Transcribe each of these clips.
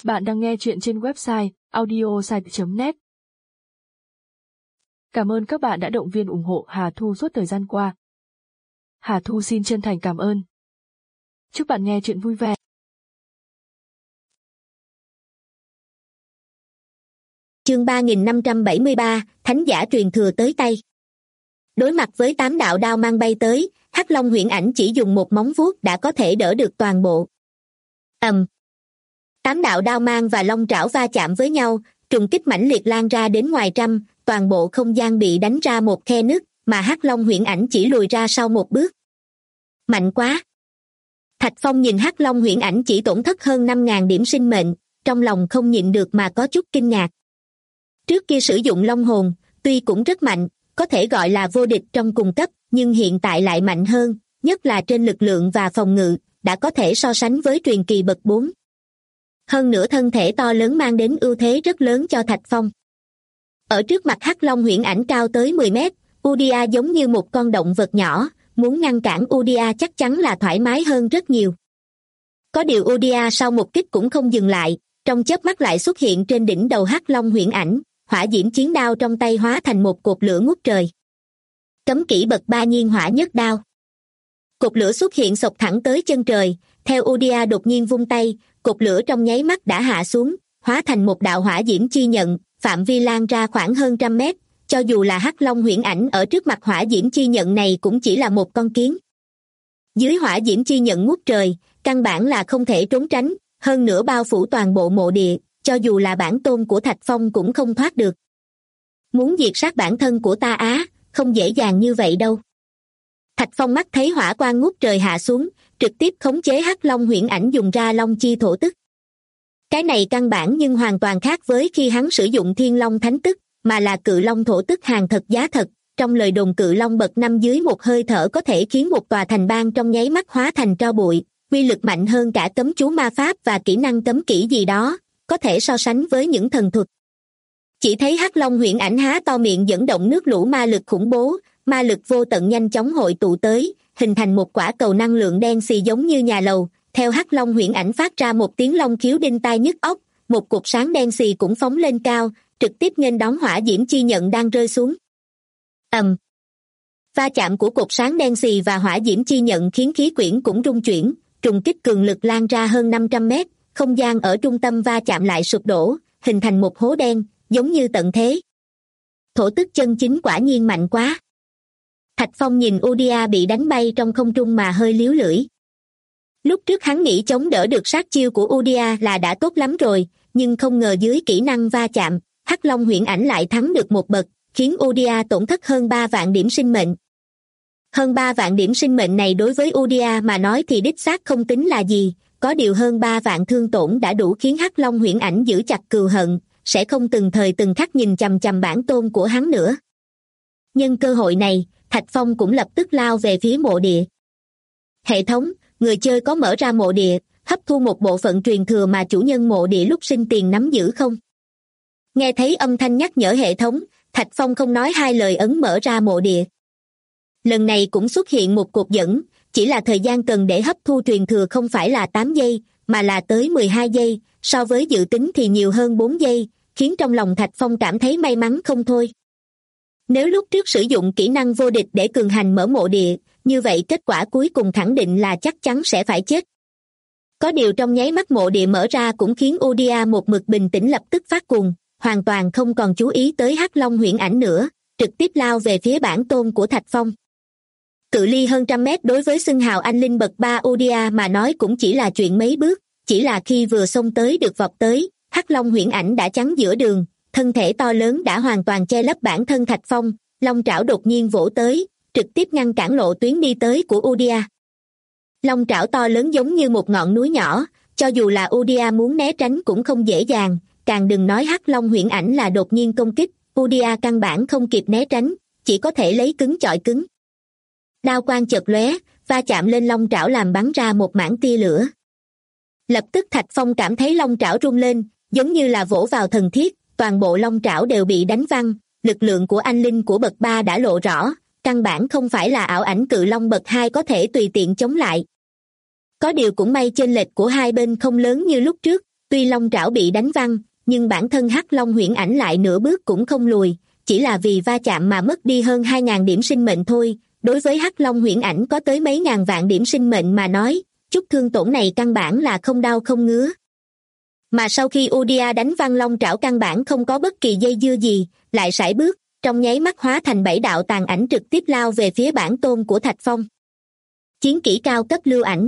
Bạn đang nghe chuyện trên website audiosite.net. Cảm ơn các bạn đã động viên ủng hộ Hà Thu suốt thời gian qua. Hà Thu xin chân thành cảm ơn. Chúc bạn nghe chuyện vui vẻ. Chương 3573, Thánh giả truyền thừa tới tay. Đối mặt với 8 đạo đao mang bay tới, Hắc Long Huyễn Ảnh chỉ dùng một móng vuốt đã có thể đỡ được toàn bộ. 8 đạo đao mang và long trảo va chạm với nhau, trùng kích mãnh liệt lan ra đến ngoài trăm, toàn bộ không gian bị đánh ra một khe nứt, mà Hắc Long Huyễn Ảnh chỉ lùi ra sau một bước. Mạnh quá! Thạch Phong nhìn Hắc Long Huyễn Ảnh chỉ tổn thất hơn 5.000 điểm sinh mệnh, trong lòng không nhịn được mà có chút kinh ngạc. Trước kia sử dụng long hồn, tuy cũng rất mạnh, có thể gọi là vô địch trong cùng cấp, nhưng hiện tại lại mạnh hơn, nhất là trên lực lượng và phòng ngự, đã có thể so sánh với truyền kỳ bậc 4. Hơn nữa thân thể to lớn mang đến ưu thế rất lớn cho Thạch Phong. Ở trước mặt Hắc Long Huyễn Ảnh cao tới 10 mét, Udia giống như một con động vật nhỏ, muốn ngăn cản Udia chắc chắn là thoải mái hơn rất nhiều. Có điều Udia sau một kích cũng không dừng lại, trong chớp mắt lại xuất hiện trên đỉnh đầu Hắc Long Huyễn Ảnh, hỏa diễm chiến đao trong tay hóa thành một cột lửa ngút trời. Cấm kỹ bậc 3 nhiên hỏa nhất đao. Cột lửa xuất hiện xộc thẳng tới chân trời, theo Udia đột nhiên vung tay, cột lửa trong nháy mắt đã hạ xuống, hóa thành một đạo hỏa diễm chi nhận, phạm vi lan ra khoảng hơn 100 mét, cho dù là Hắc Long Huyễn Ảnh ở trước mặt hỏa diễm chi nhận này cũng chỉ là một con kiến. Dưới hỏa diễm chi nhận ngút trời, căn bản là không thể trốn tránh, hơn nữa bao phủ toàn bộ mộ địa, cho dù là bản tôn của Thạch Phong cũng không thoát được. Muốn diệt sát bản thân của ta á, không dễ dàng như vậy đâu. Thạch Phong mắt thấy hỏa quang ngút trời hạ xuống, trực tiếp khống chế Hắc Long Huyễn Ảnh dùng ra long chi thổ tức. Cái này căn bản nhưng hoàn toàn khác với khi hắn sử dụng Thiên Long Thánh Tức, mà là cự long thổ tức hàng thật giá thật. Trong lời đồn cự long bậc 5 dưới một hơi thở có thể khiến một tòa thành bang trong nháy mắt hóa thành tro bụi, uy lực mạnh hơn cả cấm chú ma pháp và kỹ năng cấm kỹ gì đó, có thể so sánh với những thần thuật. Chỉ thấy Hắc Long Huyễn Ảnh há to miệng dẫn động nước lũ ma lực khủng bố, ma lực vô tận nhanh chóng hội tụ tới, hình thành một quả cầu năng lượng đen xì giống như nhà lầu. Theo Hắc Long Huyễn Ảnh phát ra một tiếng long khiếu đinh tai nhức óc, một cột sáng đen xì cũng phóng lên cao, trực tiếp nghênh đón hỏa diễm chi nhận đang rơi xuống. Va chạm của cột sáng đen xì và hỏa diễm chi nhận khiến khí quyển cũng rung chuyển, trùng kích cường lực lan ra hơn 500 mét, không gian ở trung tâm va chạm lại sụp đổ, hình thành một hố đen, giống như tận thế. Thổ tức chân chính quả nhiên mạnh quá. Thạch Phong nhìn Udia bị đánh bay trong không trung mà hơi líu lưỡi. Lúc trước hắn nghĩ chống đỡ được sát chiêu của Udia là đã tốt lắm rồi, nhưng không ngờ dưới kỹ năng va chạm, Hắc Long Huyễn Ảnh lại thắng được một bậc, khiến Udia tổn thất hơn 3 vạn điểm sinh mệnh. Hơn 3 vạn điểm sinh mệnh này đối với Udia mà nói thì đích xác không tính là gì, có điều hơn 3 vạn thương tổn đã đủ khiến Hắc Long Huyễn Ảnh giữ chặt cừu hận, sẽ không từng thời từng khắc nhìn chằm chằm bản tôn của hắn nữa. Nhân cơ hội này, Thạch Phong cũng lập tức lao về phía mộ địa. Hệ thống, người chơi có mở ra mộ địa, hấp thu một bộ phận truyền thừa mà chủ nhân mộ địa lúc sinh tiền nắm giữ không? Nghe thấy âm thanh nhắc nhở hệ thống, Thạch Phong không nói hai lời ấn mở ra mộ địa. Lần này cũng xuất hiện một cột dẫn, chỉ là thời gian cần để hấp thu truyền thừa không phải là 8 giây, mà là tới 12 giây, so với dự tính thì nhiều hơn 4 giây, khiến trong lòng Thạch Phong cảm thấy may mắn không thôi. Nếu lúc trước sử dụng kỹ năng vô địch để cường hành mở mộ địa, như vậy kết quả cuối cùng khẳng định là chắc chắn sẽ phải chết. Có điều trong nháy mắt mộ địa mở ra cũng khiến Udia một mực bình tĩnh lập tức phát cuồng, hoàn toàn không còn chú ý tới Hắc Long Huyễn Ảnh nữa, trực tiếp lao về phía bản tôn của Thạch Phong. Cự ly hơn 100 mét đối với xưng hào anh linh bậc 3 Udia mà nói cũng chỉ là chuyện mấy bước, chỉ là khi vừa xông tới được vọt tới, Hắc Long Huyễn Ảnh đã chắn giữa đường, thân thể to lớn đã hoàn toàn che lấp bản thân Thạch Phong, long trảo đột nhiên vỗ tới, trực tiếp ngăn cản lộ tuyến đi tới của Udia. Long trảo to lớn giống như một ngọn núi nhỏ, cho dù là Udia muốn né tránh cũng không dễ dàng, càng đừng nói Hắc Long Huyễn Ảnh là đột nhiên công kích, Udia căn bản không kịp né tránh, chỉ có thể lấy cứng chọi cứng. Đao quang chợt lóe, va chạm lên long trảo làm bắn ra một mảng tia lửa. Lập tức Thạch Phong cảm thấy long trảo rung lên, giống như là vỗ vào thần thiết, toàn bộ long trảo đều bị đánh văng, lực lượng của anh linh của bậc 3 đã lộ rõ, căn bản không phải là ảo ảnh cự long bậc 2 có thể tùy tiện chống lại. Có điều cũng may chênh lệch của hai bên không lớn như lúc trước, Tuy long trảo bị đánh văng, nhưng bản thân Hắc Long huyễn ảnh lại nửa bước cũng không lùi, chỉ là vì va chạm mà mất đi hơn 2.000 điểm sinh mệnh thôi. Đối với Hắc Long huyễn ảnh có tới mấy ngàn vạn điểm sinh mệnh mà nói, chút thương tổn này căn bản là không đau không ngứa. Mà sau khi Udia đánh văng long trảo căn bản không có bất kỳ dây dưa gì, lại sải bước, trong nháy mắt hóa thành 7 đạo tàn ảnh trực tiếp lao về phía bản tôn của Thạch Phong. Chiến kỹ cao cấp lưu ảnh.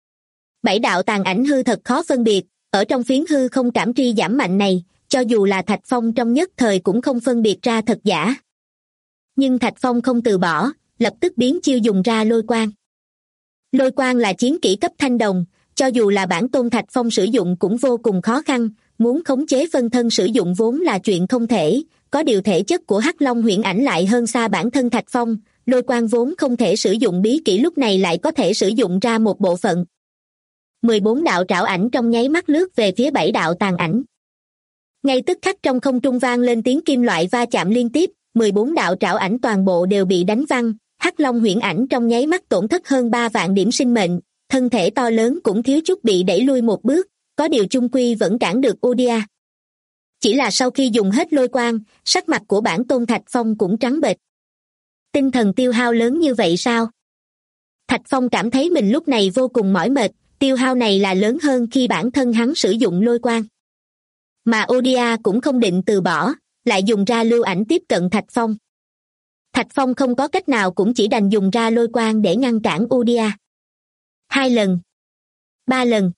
7 đạo tàn ảnh hư thật khó phân biệt, ở trong phiến hư không cảm tri giảm mạnh này, cho dù là Thạch Phong trong nhất thời cũng không phân biệt ra thật giả. Nhưng Thạch Phong không từ bỏ, lập tức biến chiêu dùng ra lôi quang. Lôi quang là chiến kỹ cấp thanh đồng, cho dù là bản tôn Thạch Phong sử dụng cũng vô cùng khó khăn, muốn khống chế phân thân sử dụng vốn là chuyện không thể, có điều thể chất của Hắc Long huyễn ảnh lại hơn xa bản thân Thạch Phong, lôi quang vốn không thể sử dụng bí kỹ lúc này lại có thể sử dụng ra một bộ phận. 14 đạo trảo ảnh trong nháy mắt lướt về phía 7 đạo tàn ảnh. Ngay tức khắc trong không trung vang lên tiếng kim loại va chạm liên tiếp, 14 đạo trảo ảnh toàn bộ đều bị đánh văng, Hắc Long huyễn ảnh trong nháy mắt tổn thất hơn 3 vạn điểm sinh mệnh, thân thể to lớn cũng thiếu chút bị đẩy lui một bước, có điều chung quy vẫn cản được Udia. Chỉ là sau khi dùng hết lôi quang, sắc mặt của bản tôn Thạch Phong cũng trắng bệch. Tinh thần tiêu hao lớn như vậy sao? Thạch Phong cảm thấy mình lúc này vô cùng mỏi mệt, tiêu hao này là lớn hơn khi bản thân hắn sử dụng lôi quang. Mà Udia cũng không định từ bỏ, lại dùng ra lưu ảnh tiếp cận Thạch Phong. Thạch Phong không có cách nào cũng chỉ đành dùng ra lôi quang để ngăn cản Udia. 2 lần, 3 lần,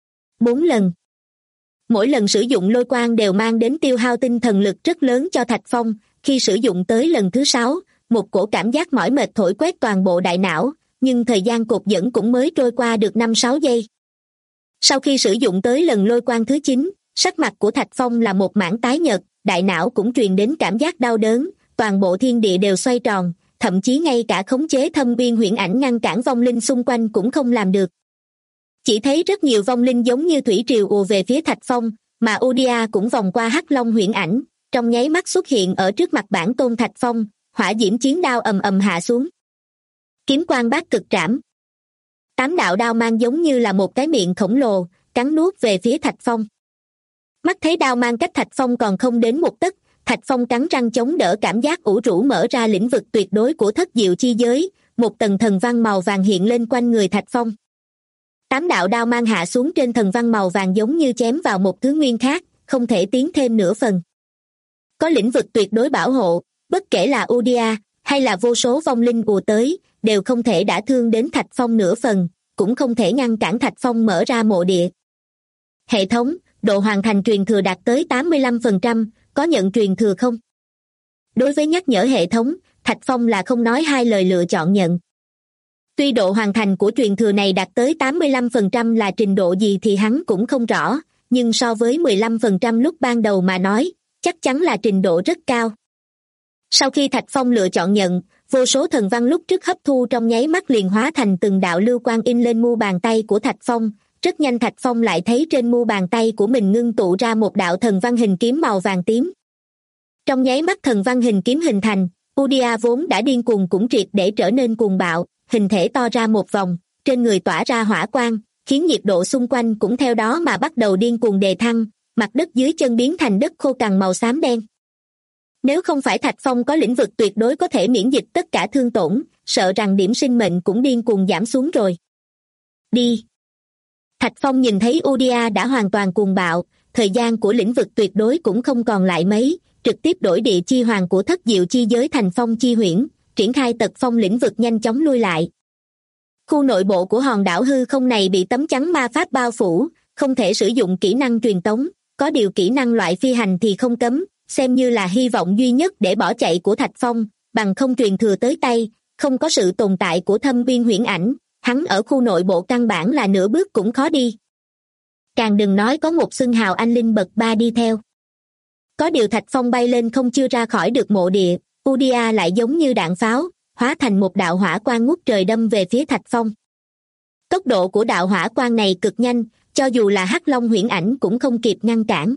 4 lần. Mỗi lần sử dụng lôi quang đều mang đến tiêu hao tinh thần lực rất lớn cho Thạch Phong, khi sử dụng tới lần thứ 6, một cổ cảm giác mỏi mệt thổi quét toàn bộ đại não, nhưng thời gian cột dẫn cũng mới trôi qua được 5-6 giây. Sau khi sử dụng tới lần lôi quang thứ 9, sắc mặt của Thạch Phong là một mảng tái nhợt, đại não cũng truyền đến cảm giác đau đớn, toàn bộ thiên địa đều xoay tròn, thậm chí ngay cả khống chế thâm uyên huyễn ảnh ngăn cản vong linh xung quanh cũng không làm được. Chỉ thấy rất nhiều vong linh giống như thủy triều ùa về phía Thạch Phong, mà Udia cũng vòng qua Hắc Long huyễn ảnh, trong nháy mắt xuất hiện ở trước mặt bản tôn Thạch Phong, hỏa diễm chiến đao ầm ầm hạ xuống. Kiếm quang bát cực trảm. 8 đạo đao mang giống như là một cái miệng khổng lồ, cắn nuốt về phía Thạch Phong. Mắt thấy đao mang cách Thạch Phong còn không đến một tấc, Thạch Phong cắn răng chống đỡ cảm giác ủ rũ mở ra lĩnh vực tuyệt đối của thất diệu chi giới, một tầng thần văn màu vàng hiện lên quanh người Thạch Phong. 8 đạo đao mang hạ xuống trên thần văn màu vàng giống như chém vào một thứ nguyên khác, không thể tiến thêm nửa phần. Có lĩnh vực tuyệt đối bảo hộ, bất kể là Udia hay là vô số vong linh ùa tới, đều không thể đả thương đến Thạch Phong nửa phần, cũng không thể ngăn cản Thạch Phong mở ra mộ địa. Hệ thống, độ hoàn thành truyền thừa đạt tới 85%, có nhận truyền thừa không? Đối với nhắc nhở hệ thống, Thạch Phong là không nói hai lời lựa chọn nhận. Tuy độ hoàn thành của truyền thừa này đạt tới 85% là trình độ gì thì hắn cũng không rõ, nhưng so với 15% lúc ban đầu mà nói, chắc chắn là trình độ rất cao. Sau khi Thạch Phong lựa chọn nhận, vô số thần văn lúc trước hấp thu trong nháy mắt liền hóa thành từng đạo lưu quang in lên mu bàn tay của Thạch Phong. Rất nhanh Thạch Phong lại thấy trên mu bàn tay của mình ngưng tụ ra một đạo thần văn hình kiếm màu vàng tím. Trong nháy mắt thần văn hình kiếm hình thành, Udia vốn đã điên cuồng cũng triệt để trở nên cuồng bạo, hình thể to ra một vòng, trên người tỏa ra hỏa quang, khiến nhiệt độ xung quanh cũng theo đó mà bắt đầu điên cuồng đề thăng, mặt đất dưới chân biến thành đất khô cằn màu xám đen. Nếu không phải Thạch Phong có lĩnh vực tuyệt đối có thể miễn dịch tất cả thương tổn, sợ rằng điểm sinh mệnh cũng điên cuồng giảm xuống rồi. Đi! Thạch Phong nhìn thấy Udia đã hoàn toàn cuồng bạo, thời gian của lĩnh vực tuyệt đối cũng không còn lại mấy, trực tiếp đổi địa chi hoàng của thất diệu chi giới thành phong chi huyễn, triển khai tật phong lĩnh vực nhanh chóng lui lại. Khu nội bộ của hòn đảo hư không này bị tấm chắn ma pháp bao phủ, không thể sử dụng kỹ năng truyền tống, có điều kỹ năng loại phi hành thì không cấm, xem như là hy vọng duy nhất để bỏ chạy của Thạch Phong, bằng không truyền thừa tới tay, không có sự tồn tại của thâm viên huyễn ảnh, hắn ở khu nội bộ căn bản là nửa bước cũng khó đi. Càng đừng nói có một xưng hào anh linh bậc 3 đi theo. Có điều Thạch Phong bay lên không chưa ra khỏi được mộ địa, Udia lại giống như đạn pháo, hóa thành một đạo hỏa quang ngút trời đâm về phía Thạch Phong. Tốc độ của đạo hỏa quang này cực nhanh, cho dù là Hắc Long huyễn ảnh cũng không kịp ngăn cản.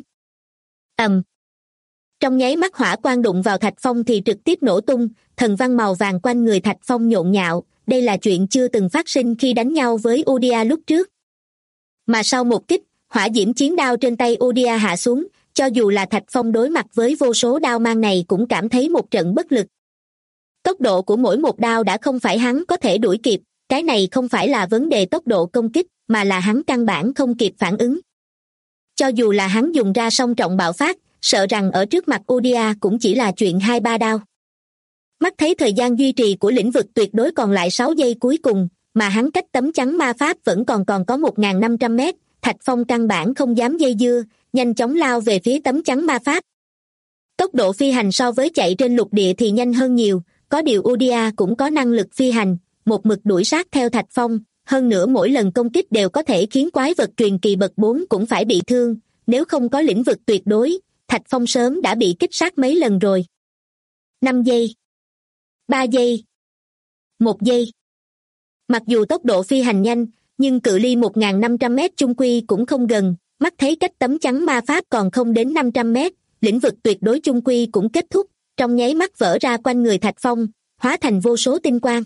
Trong nháy mắt hỏa quang đụng vào Thạch Phong thì trực tiếp nổ tung, thần văn màu vàng quanh người Thạch Phong nhộn nhạo, đây là chuyện chưa từng phát sinh khi đánh nhau với Udia lúc trước. Mà sau một kích, hỏa diễm chiến đao trên tay Odia hạ xuống, cho dù là Thạch Phong đối mặt với vô số đao mang này cũng cảm thấy một trận bất lực. Tốc độ của mỗi một đao đã không phải hắn có thể đuổi kịp, cái này không phải là vấn đề tốc độ công kích, mà là hắn căn bản không kịp phản ứng. Cho dù là hắn dùng ra song trọng bạo phát, sợ rằng ở trước mặt Odia cũng chỉ là chuyện 2-3 đao. Mắt thấy thời gian duy trì của lĩnh vực tuyệt đối còn lại 6 giây cuối cùng, mà hắn cách tấm chắn ma pháp vẫn còn có 1.500 mét, Thạch Phong căn bản không dám dây dưa, nhanh chóng lao về phía tấm chắn ma pháp. Tốc độ phi hành so với chạy trên lục địa thì nhanh hơn nhiều, có điều Odia cũng có năng lực phi hành, một mực đuổi sát theo Thạch Phong, hơn nữa mỗi lần công kích đều có thể khiến quái vật truyền kỳ bậc 4 cũng phải bị thương, nếu không có lĩnh vực tuyệt đối, Thạch Phong sớm đã bị kích sát mấy lần rồi. 5 giây, 3 giây, 1 giây. Mặc dù tốc độ phi hành nhanh, nhưng cự ly 1.500 mét chung quy cũng không gần, mắt thấy cách tấm chắn ma pháp còn không đến 500 mét, lĩnh vực tuyệt đối chung quy cũng kết thúc, trong nháy mắt vỡ ra quanh người Thạch Phong, hóa thành vô số tinh quang.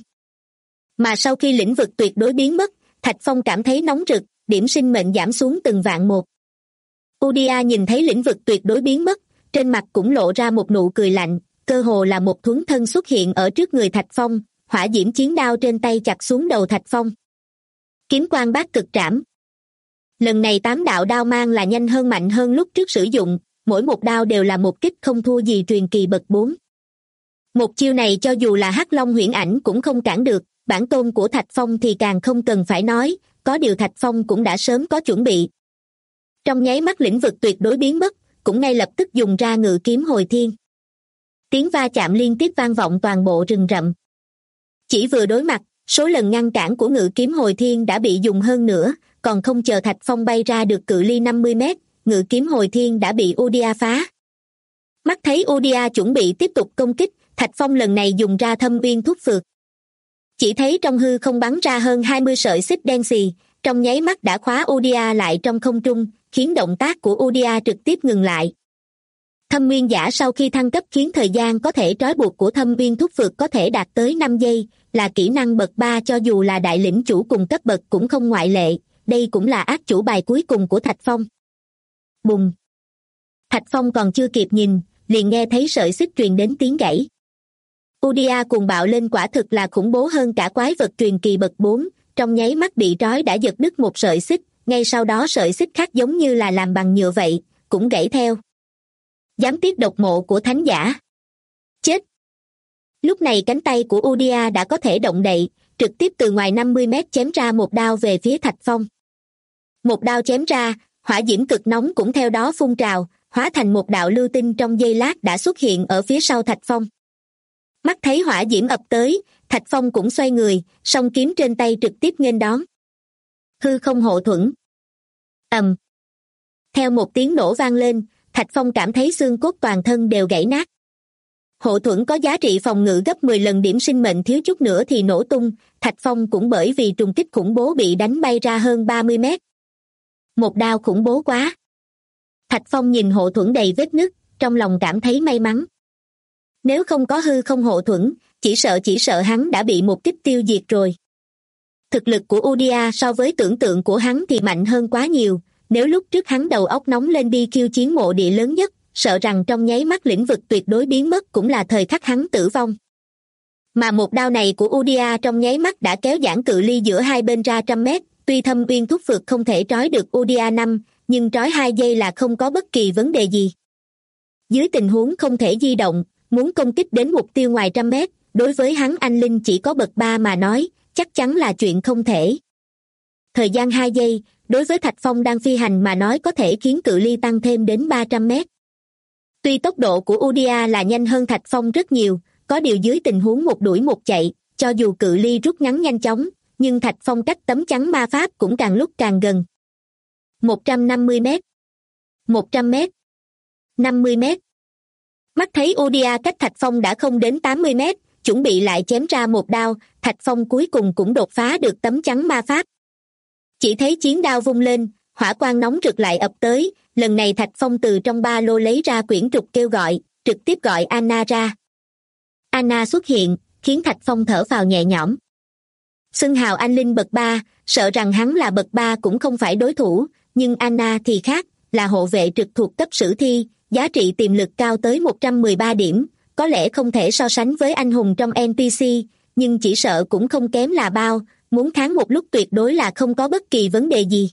Mà sau khi lĩnh vực tuyệt đối biến mất, Thạch Phong cảm thấy nóng rực, điểm sinh mệnh giảm xuống từng vạn một. Odia nhìn thấy lĩnh vực tuyệt đối biến mất, trên mặt cũng lộ ra một nụ cười lạnh, cơ hồ là một thuấn thân xuất hiện ở trước người Thạch Phong, hỏa diễm chiến đao trên tay chặt xuống đầu Thạch Phong. Kiếm quang bát cực trảm. Lần này 8 đạo đao mang là nhanh hơn mạnh hơn lúc trước sử dụng, mỗi một đao đều là một kích không thua gì truyền kỳ bậc 4. Một chiêu này cho dù là Hắc Long huyễn ảnh cũng không cản được, bản tôn của Thạch Phong thì càng không cần phải nói, có điều Thạch Phong cũng đã sớm có chuẩn bị. Trong nháy mắt lĩnh vực tuyệt đối biến mất, cũng ngay lập tức dùng ra ngự kiếm hồi thiên. Tiếng va chạm liên tiếp vang vọng toàn bộ rừng rậm. Chỉ vừa đối mặt, số lần ngăn cản của ngự kiếm hồi thiên đã bị dùng hơn nữa, còn không chờ Thạch Phong bay ra được cự ly 50 mét, ngự kiếm hồi thiên đã bị Odia phá. Mắt thấy Odia chuẩn bị tiếp tục công kích, Thạch Phong lần này dùng ra thâm uyên thúc phược. Chỉ thấy trong hư không bắn ra hơn 20 sợi xích đen xì, trong nháy mắt đã khóa Odia lại trong không trung, khiến động tác của Odia trực tiếp ngừng lại. Thâm uyên giả sau khi thăng cấp khiến thời gian có thể trói buộc của thâm uyên thúc phược có thể đạt tới 5 giây, là kỹ năng bậc 3 cho dù là đại lĩnh chủ cùng cấp bậc cũng không ngoại lệ, đây cũng là ác chủ bài cuối cùng của Thạch Phong. Bùng! Thạch Phong còn chưa kịp nhìn, liền nghe thấy sợi xích truyền đến tiếng gãy. Odia cuồng bạo lên quả thực là khủng bố hơn cả quái vật truyền kỳ bậc 4, trong nháy mắt bị trói đã giật đứt một sợi xích, ngay sau đó sợi xích khác giống như là làm bằng nhựa vậy, cũng gãy theo. Dám tiếp độc mộ của thánh giả. Chết! Lúc này cánh tay của Odia đã có thể động đậy, trực tiếp từ ngoài 50 mét chém ra một đao về phía Thạch Phong. Một đao chém ra, hỏa diễm cực nóng cũng theo đó phun trào, hóa thành một đạo lưu tinh trong giây lát đã xuất hiện ở phía sau Thạch Phong. Mắt thấy hỏa diễm ập tới, Thạch Phong cũng xoay người, song kiếm trên tay trực tiếp nghênh đón. Hư không hộ thuẫn. Ầm. Theo một tiếng nổ vang lên, Thạch Phong cảm thấy xương cốt toàn thân đều gãy nát. Hộ thuẫn có giá trị phòng ngự gấp 10 lần điểm sinh mệnh, thiếu chút nữa thì nổ tung, Thạch Phong cũng bởi vì trùng kích khủng bố bị đánh bay ra hơn 30 mét. Một đao khủng bố quá. Thạch Phong nhìn hộ thuẫn đầy vết nứt, trong lòng cảm thấy may mắn. Nếu không có hư không hộ thuẫn, chỉ sợ hắn đã bị một kích tiêu diệt rồi. Thực lực của Odia so với tưởng tượng của hắn thì mạnh hơn quá nhiều, nếu lúc trước hắn đầu óc nóng lên đi khiêu chiến mộ địa lớn nhất, sợ rằng trong nháy mắt lĩnh vực tuyệt đối biến mất cũng là thời khắc hắn tử vong. Mà một đao này của Odia trong nháy mắt đã kéo giãn cự ly giữa hai bên ra 100 mét, tuy thâm uyên thúc phược không thể trói được Odia 5, nhưng trói 2 giây là không có bất kỳ vấn đề gì. Dưới tình huống không thể di động, muốn công kích đến mục tiêu ngoài 100 mét, đối với hắn anh linh chỉ có bậc 3 mà nói, chắc chắn là chuyện không thể. Thời gian 2 giây, đối với Thạch Phong đang phi hành mà nói có thể khiến cự ly tăng thêm đến 300 mét. Tuy tốc độ của Odia là nhanh hơn Thạch Phong rất nhiều, có điều dưới tình huống một đuổi một chạy, cho dù cự ly rút ngắn nhanh chóng, nhưng Thạch Phong cách tấm chắn ma pháp cũng càng lúc càng gần. 150 mét, 100 mét, 50 mét. Mắt thấy Odia cách Thạch Phong đã không đến 80 mét, chuẩn bị lại chém ra một đao, Thạch Phong cuối cùng cũng đột phá được tấm chắn ma pháp. Chỉ thấy chiến đao vung lên, hỏa quang nóng rực lại ập tới, lần này Thạch Phong từ trong ba lô lấy ra quyển trục kêu gọi, trực tiếp gọi Anna ra. Anna xuất hiện, khiến Thạch Phong thở phào nhẹ nhõm. Xưng hào anh linh bậc 3, sợ rằng hắn là bậc 3 cũng không phải đối thủ, nhưng Anna thì khác, là hộ vệ trực thuộc cấp sử thi, giá trị tiềm lực cao tới 113 điểm, có lẽ không thể so sánh với anh hùng trong NPC, nhưng chỉ sợ cũng không kém là bao, muốn kháng một lúc tuyệt đối là không có bất kỳ vấn đề gì.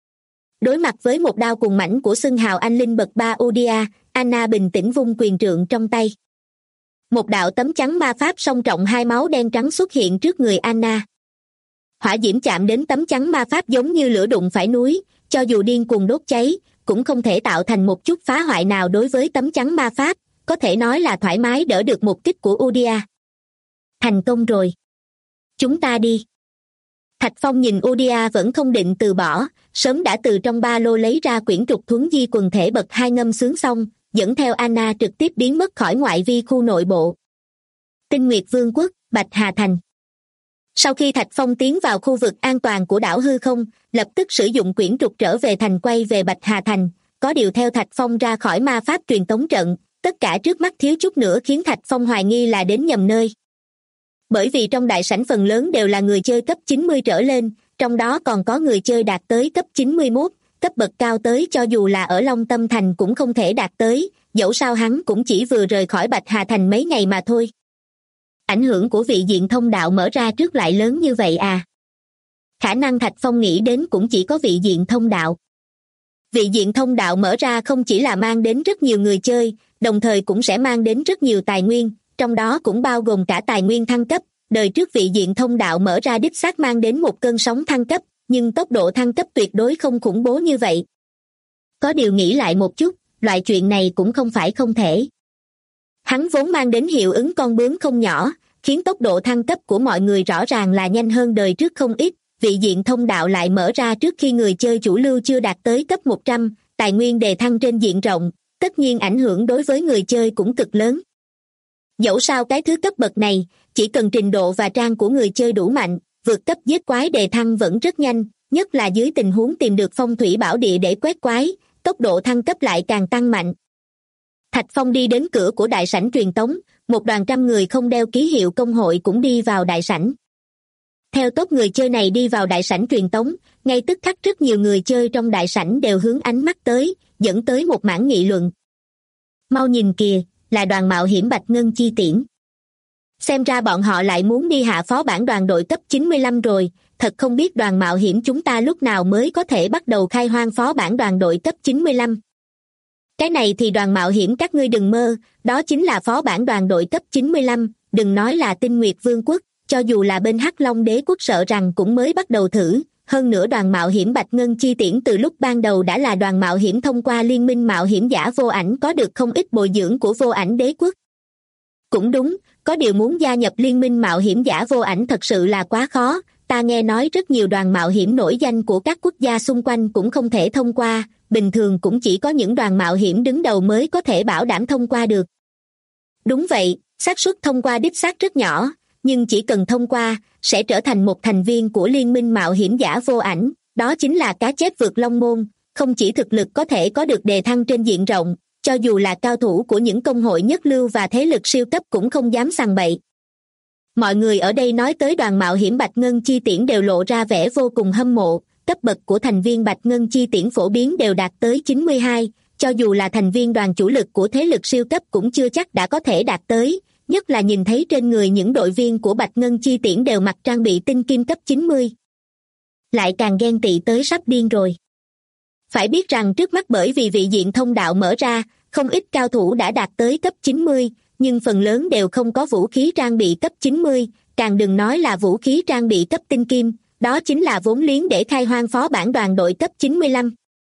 Đối mặt với một đao cùng mãnh của xưng hào anh linh bậc 3 Odia, Anna bình tĩnh vung quyền trượng trong tay. Một đạo tấm chắn ma pháp song trọng hai máu đen trắng xuất hiện trước người Anna. Hỏa diễm chạm đến tấm chắn ma pháp giống như lửa đụng phải núi, cho dù điên cuồng đốt cháy, cũng không thể tạo thành một chút phá hoại nào đối với tấm chắn ma pháp, có thể nói là thoải mái đỡ được một kích của Odia. Thành công rồi. Chúng ta đi. Thạch Phong nhìn Odia vẫn không định từ bỏ, sớm đã từ trong ba lô lấy ra quyển trục thuấn di quần thể bậc 2 ngâm sướng xong, dẫn theo Anna trực tiếp biến mất khỏi ngoại vi khu nội bộ. Tinh Nguyệt Vương quốc, Bạch Hà Thành. Sau khi Thạch Phong tiến vào khu vực an toàn của đảo hư không, lập tức sử dụng quyển trục trở về thành quay về Bạch Hà Thành, có điều theo Thạch Phong ra khỏi ma pháp truyền tống trận, tất cả trước mắt thiếu chút nữa khiến Thạch Phong hoài nghi là đến nhầm nơi. Bởi vì trong đại sảnh phần lớn đều là người chơi cấp 90 trở lên, trong đó còn có người chơi đạt tới cấp 91, cấp bậc cao tới cho dù là ở Long Tâm Thành cũng không thể đạt tới, dẫu sao hắn cũng chỉ vừa rời khỏi Bạch Hà Thành mấy ngày mà thôi. Ảnh hưởng của vị diện thông đạo mở ra trước lại lớn như vậy à? Khả năng Thạch Phong nghĩ đến cũng chỉ có vị diện thông đạo. Vị diện thông đạo mở ra không chỉ là mang đến rất nhiều người chơi, đồng thời cũng sẽ mang đến rất nhiều tài nguyên, trong đó cũng bao gồm cả tài nguyên thăng cấp. Đời trước vị diện thông đạo mở ra đích xác mang đến một cơn sóng thăng cấp, nhưng tốc độ thăng cấp tuyệt đối không khủng bố như vậy. Có điều nghĩ lại một chút, loại chuyện này cũng không phải không thể. Hắn vốn mang đến hiệu ứng con bướm không nhỏ, khiến tốc độ thăng cấp của mọi người rõ ràng là nhanh hơn đời trước không ít. Vị diện thông đạo lại mở ra trước khi người chơi chủ lưu chưa đạt tới cấp 100, tài nguyên đề thăng trên diện rộng, tất nhiên ảnh hưởng đối với người chơi cũng cực lớn. Dẫu sao cái thứ cấp bậc này, chỉ cần trình độ và trang của người chơi đủ mạnh, vượt cấp giết quái đề thăng vẫn rất nhanh, nhất là dưới tình huống tìm được phong thủy bảo địa để quét quái, tốc độ thăng cấp lại càng tăng mạnh. Thạch Phong đi đến cửa của đại sảnh truyền tống, một đoàn trăm người không đeo ký hiệu công hội cũng đi vào đại sảnh. Theo top người chơi này đi vào đại sảnh truyền tống, ngay tức khắc rất nhiều người chơi trong đại sảnh đều hướng ánh mắt tới, dẫn tới một mảng nghị luận. Mau nhìn kìa, là đoàn mạo hiểm Bạch Ngân Chi Tiễn. Xem ra bọn họ lại muốn đi hạ phó bản đoàn đội cấp 95 rồi, thật không biết đoàn mạo hiểm chúng ta lúc nào mới có thể bắt đầu khai hoang phó bản đoàn đội cấp 95. Cái này thì đoàn mạo hiểm các ngươi đừng mơ, đó chính là phó bản đoàn đội cấp 95, đừng nói là Tinh Nguyệt Vương quốc, cho dù là bên Hắc Long Đế quốc sợ rằng cũng mới bắt đầu thử. Hơn nữa đoàn mạo hiểm Bạch Ngân Chi Tiễn từ lúc ban đầu đã là đoàn mạo hiểm thông qua liên minh mạo hiểm giả vô ảnh có được không ít bồi dưỡng của vô ảnh đế quốc. Cũng đúng, có điều muốn gia nhập liên minh mạo hiểm giả vô ảnh thật sự là quá khó, ta nghe nói rất nhiều đoàn mạo hiểm nổi danh của các quốc gia xung quanh cũng không thể thông qua, bình thường cũng chỉ có những đoàn mạo hiểm đứng đầu mới có thể bảo đảm thông qua được. Đúng vậy, xác suất thông qua đích xác rất nhỏ, nhưng chỉ cần thông qua, sẽ trở thành một thành viên của liên minh mạo hiểm giả vô ảnh, đó chính là cá chép vượt long môn, không chỉ thực lực có thể có được đề thăng trên diện rộng, cho dù là cao thủ của những công hội nhất lưu và thế lực siêu cấp cũng không dám sằng bậy. Mọi người ở đây nói tới đoàn mạo hiểm Bạch Ngân Chi Tiễn đều lộ ra vẻ vô cùng hâm mộ, cấp bậc của thành viên Bạch Ngân Chi Tiễn phổ biến đều đạt tới 92, cho dù là thành viên đoàn chủ lực của thế lực siêu cấp cũng chưa chắc đã có thể đạt tới, nhất là nhìn thấy trên người những đội viên của Bạch Ngân Chi Tiễn đều mặc trang bị tinh kim cấp 90. Lại càng ghen tị tới sắp điên rồi. Phải biết rằng trước mắt bởi vì vị diện thông đạo mở ra, không ít cao thủ đã đạt tới cấp 90, nhưng phần lớn đều không có vũ khí trang bị cấp 90, càng đừng nói là vũ khí trang bị cấp tinh kim, đó chính là vốn liếng để khai hoang phó bản đoàn đội cấp 95.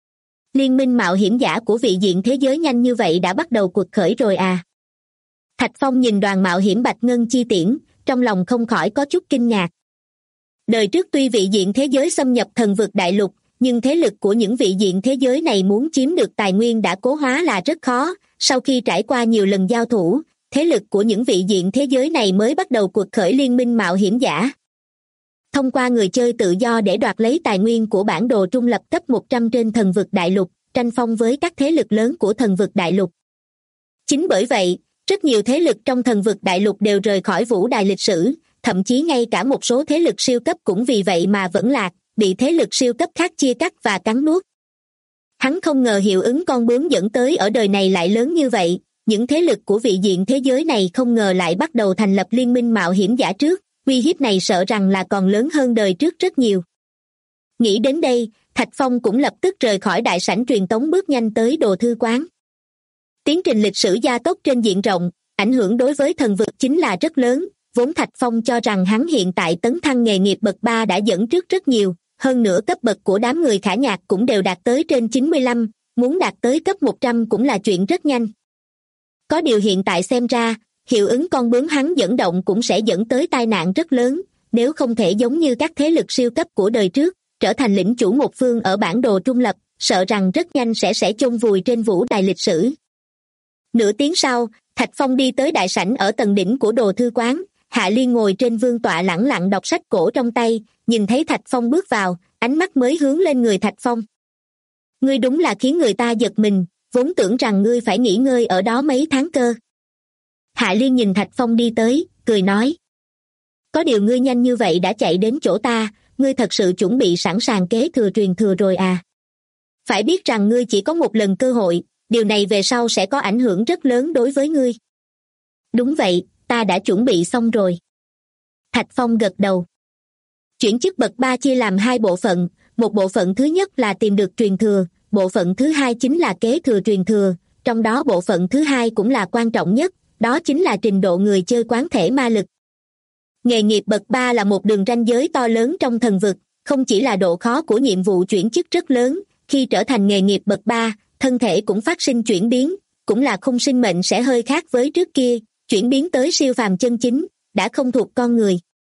Liên minh mạo hiểm giả của vị diện thế giới nhanh như vậy đã bắt đầu cuộc khởi rồi à? Thạch Phong nhìn đoàn mạo hiểm Bạch Ngân Chi Tiễn, trong lòng không khỏi có chút kinh ngạc. Đời trước tuy vị diện thế giới xâm nhập thần vực đại lục, nhưng thế lực của những vị diện thế giới này muốn chiếm được tài nguyên đã cố hóa là rất khó, sau khi trải qua nhiều lần giao thủ, thế lực của những vị diện thế giới này mới bắt đầu cuộc khởi liên minh mạo hiểm giả. Thông qua người chơi tự do để đoạt lấy tài nguyên của bản đồ trung lập cấp 100 trên thần vực đại lục, tranh phong với các thế lực lớn của thần vực đại lục. Chính bởi vậy, rất nhiều thế lực trong thần vực đại lục đều rời khỏi vũ đài lịch sử, thậm chí ngay cả một số thế lực siêu cấp cũng vì vậy mà vẫn lạc, bị thế lực siêu cấp khác chia cắt và cắn nuốt. Hắn không ngờ hiệu ứng con bướm dẫn tới ở đời này lại lớn như vậy, những thế lực của vị diện thế giới này không ngờ lại bắt đầu thành lập liên minh mạo hiểm giả trước, uy hiếp này sợ rằng là còn lớn hơn đời trước rất nhiều. Nghĩ đến đây, Thạch Phong cũng lập tức rời khỏi đại sảnh truyền tống bước nhanh tới đồ thư quán. Tiến trình lịch sử gia tốc trên diện rộng, ảnh hưởng đối với thần vực chính là rất lớn, vốn Thạch Phong cho rằng hắn hiện tại tấn thăng nghề nghiệp bậc 3 đã dẫn trước rất nhiều, hơn nữa cấp bậc của đám người Khả Nhạc cũng đều đạt tới trên 95, muốn đạt tới cấp 100 cũng là chuyện rất nhanh. Có điều hiện tại xem ra, hiệu ứng con bướm hắn dẫn động cũng sẽ dẫn tới tai nạn rất lớn, nếu không thể giống như các thế lực siêu cấp của đời trước, trở thành lĩnh chủ một phương ở bản đồ trung lập, sợ rằng rất nhanh sẽ chôn vùi trên vũ đài lịch sử. Nửa tiếng sau, Thạch Phong đi tới đại sảnh ở tầng đỉnh của đồ thư quán, Hạ Liên ngồi trên vương tọa lẳng lặng đọc sách cổ trong tay, nhìn thấy Thạch Phong bước vào, ánh mắt mới hướng lên người Thạch Phong. Ngươi đúng là khiến người ta giật mình, vốn tưởng rằng ngươi phải nghỉ ngơi ở đó mấy tháng cơ. Hạ Liên nhìn Thạch Phong đi tới, cười nói. Có điều ngươi nhanh như vậy đã chạy đến chỗ ta, ngươi thật sự chuẩn bị sẵn sàng kế thừa truyền thừa rồi à? Phải biết rằng ngươi chỉ có một lần cơ hội, điều này về sau sẽ có ảnh hưởng rất lớn đối với ngươi. Đúng vậy, ta đã chuẩn bị xong rồi. Thạch Phong gật đầu. Chuyển chức bậc 3 chia làm hai bộ phận, một bộ phận thứ nhất là tìm được truyền thừa, bộ phận thứ hai chính là kế thừa truyền thừa, trong đó bộ phận thứ hai cũng là quan trọng nhất, đó chính là trình độ người chơi quán thể ma lực. Nghề nghiệp bậc 3 là một đường ranh giới to lớn trong thần vực, không chỉ là độ khó của nhiệm vụ chuyển chức rất lớn, khi trở thành nghề nghiệp bậc 3, thân thể cũng phát sinh chuyển biến, cũng là khung sinh mệnh sẽ hơi khác với trước kia, chuyển biến tới siêu phàm chân chính, đã không thuộc con người.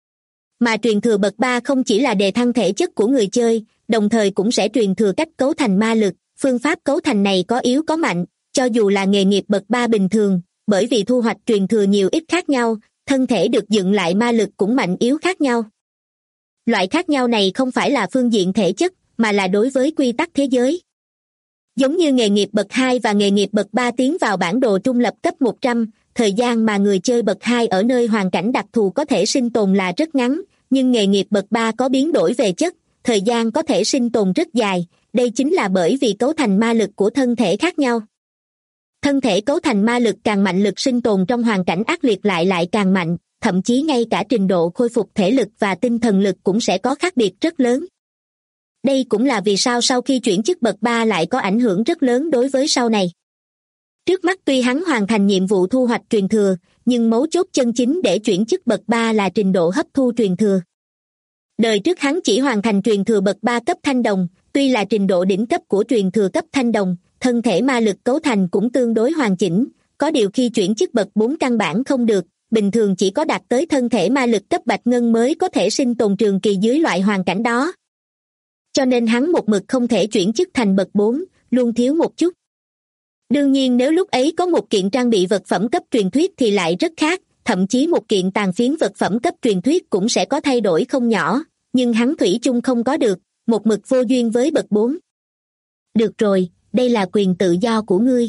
Mà truyền thừa bậc 3 không chỉ là đề thăng thể chất của người chơi, đồng thời cũng sẽ truyền thừa cách cấu thành ma lực, phương pháp cấu thành này có yếu có mạnh, cho dù là nghề nghiệp bậc 3 bình thường, bởi vì thu hoạch truyền thừa nhiều ít khác nhau, thân thể được dựng lại ma lực cũng mạnh yếu khác nhau. Loại khác nhau này không phải là phương diện thể chất, mà là đối với quy tắc thế giới. Giống như nghề nghiệp bậc 2 và nghề nghiệp bậc 3 tiến vào bản đồ trung lập cấp 100, thời gian mà người chơi bậc 2 ở nơi hoàn cảnh đặc thù có thể sinh tồn là rất ngắn, nhưng nghề nghiệp bậc 3 có biến đổi về chất, thời gian có thể sinh tồn rất dài, đây chính là bởi vì cấu thành ma lực của thân thể khác nhau. Thân thể cấu thành ma lực càng mạnh, lực sinh tồn trong hoàn cảnh ác liệt lại càng mạnh, thậm chí ngay cả trình độ khôi phục thể lực và tinh thần lực cũng sẽ có khác biệt rất lớn. Đây cũng là vì sao sau khi chuyển chức bậc 3 lại có ảnh hưởng rất lớn đối với sau này. Trước mắt tuy hắn hoàn thành nhiệm vụ thu hoạch truyền thừa, nhưng mấu chốt chân chính để chuyển chức bậc 3 là trình độ hấp thu truyền thừa. Đời trước hắn chỉ hoàn thành truyền thừa bậc 3 cấp thanh đồng, tuy là trình độ đỉnh cấp của truyền thừa cấp thanh đồng, thân thể ma lực cấu thành cũng tương đối hoàn chỉnh, có điều khi chuyển chức bậc 4 căn bản không được, bình thường chỉ có đạt tới thân thể ma lực cấp bạch ngân mới có thể sinh tồn trường kỳ dưới loại hoàn cảnh đó. Cho nên hắn một mực không thể chuyển chức thành bậc 4, luôn thiếu một chút. Đương nhiên nếu lúc ấy có một kiện trang bị vật phẩm cấp truyền thuyết thì lại rất khác, thậm chí một kiện tàn phiến vật phẩm cấp truyền thuyết cũng sẽ có thay đổi không nhỏ, nhưng hắn thủy chung không có được, một mực vô duyên với bậc 4. Được rồi, đây là quyền tự do của ngươi.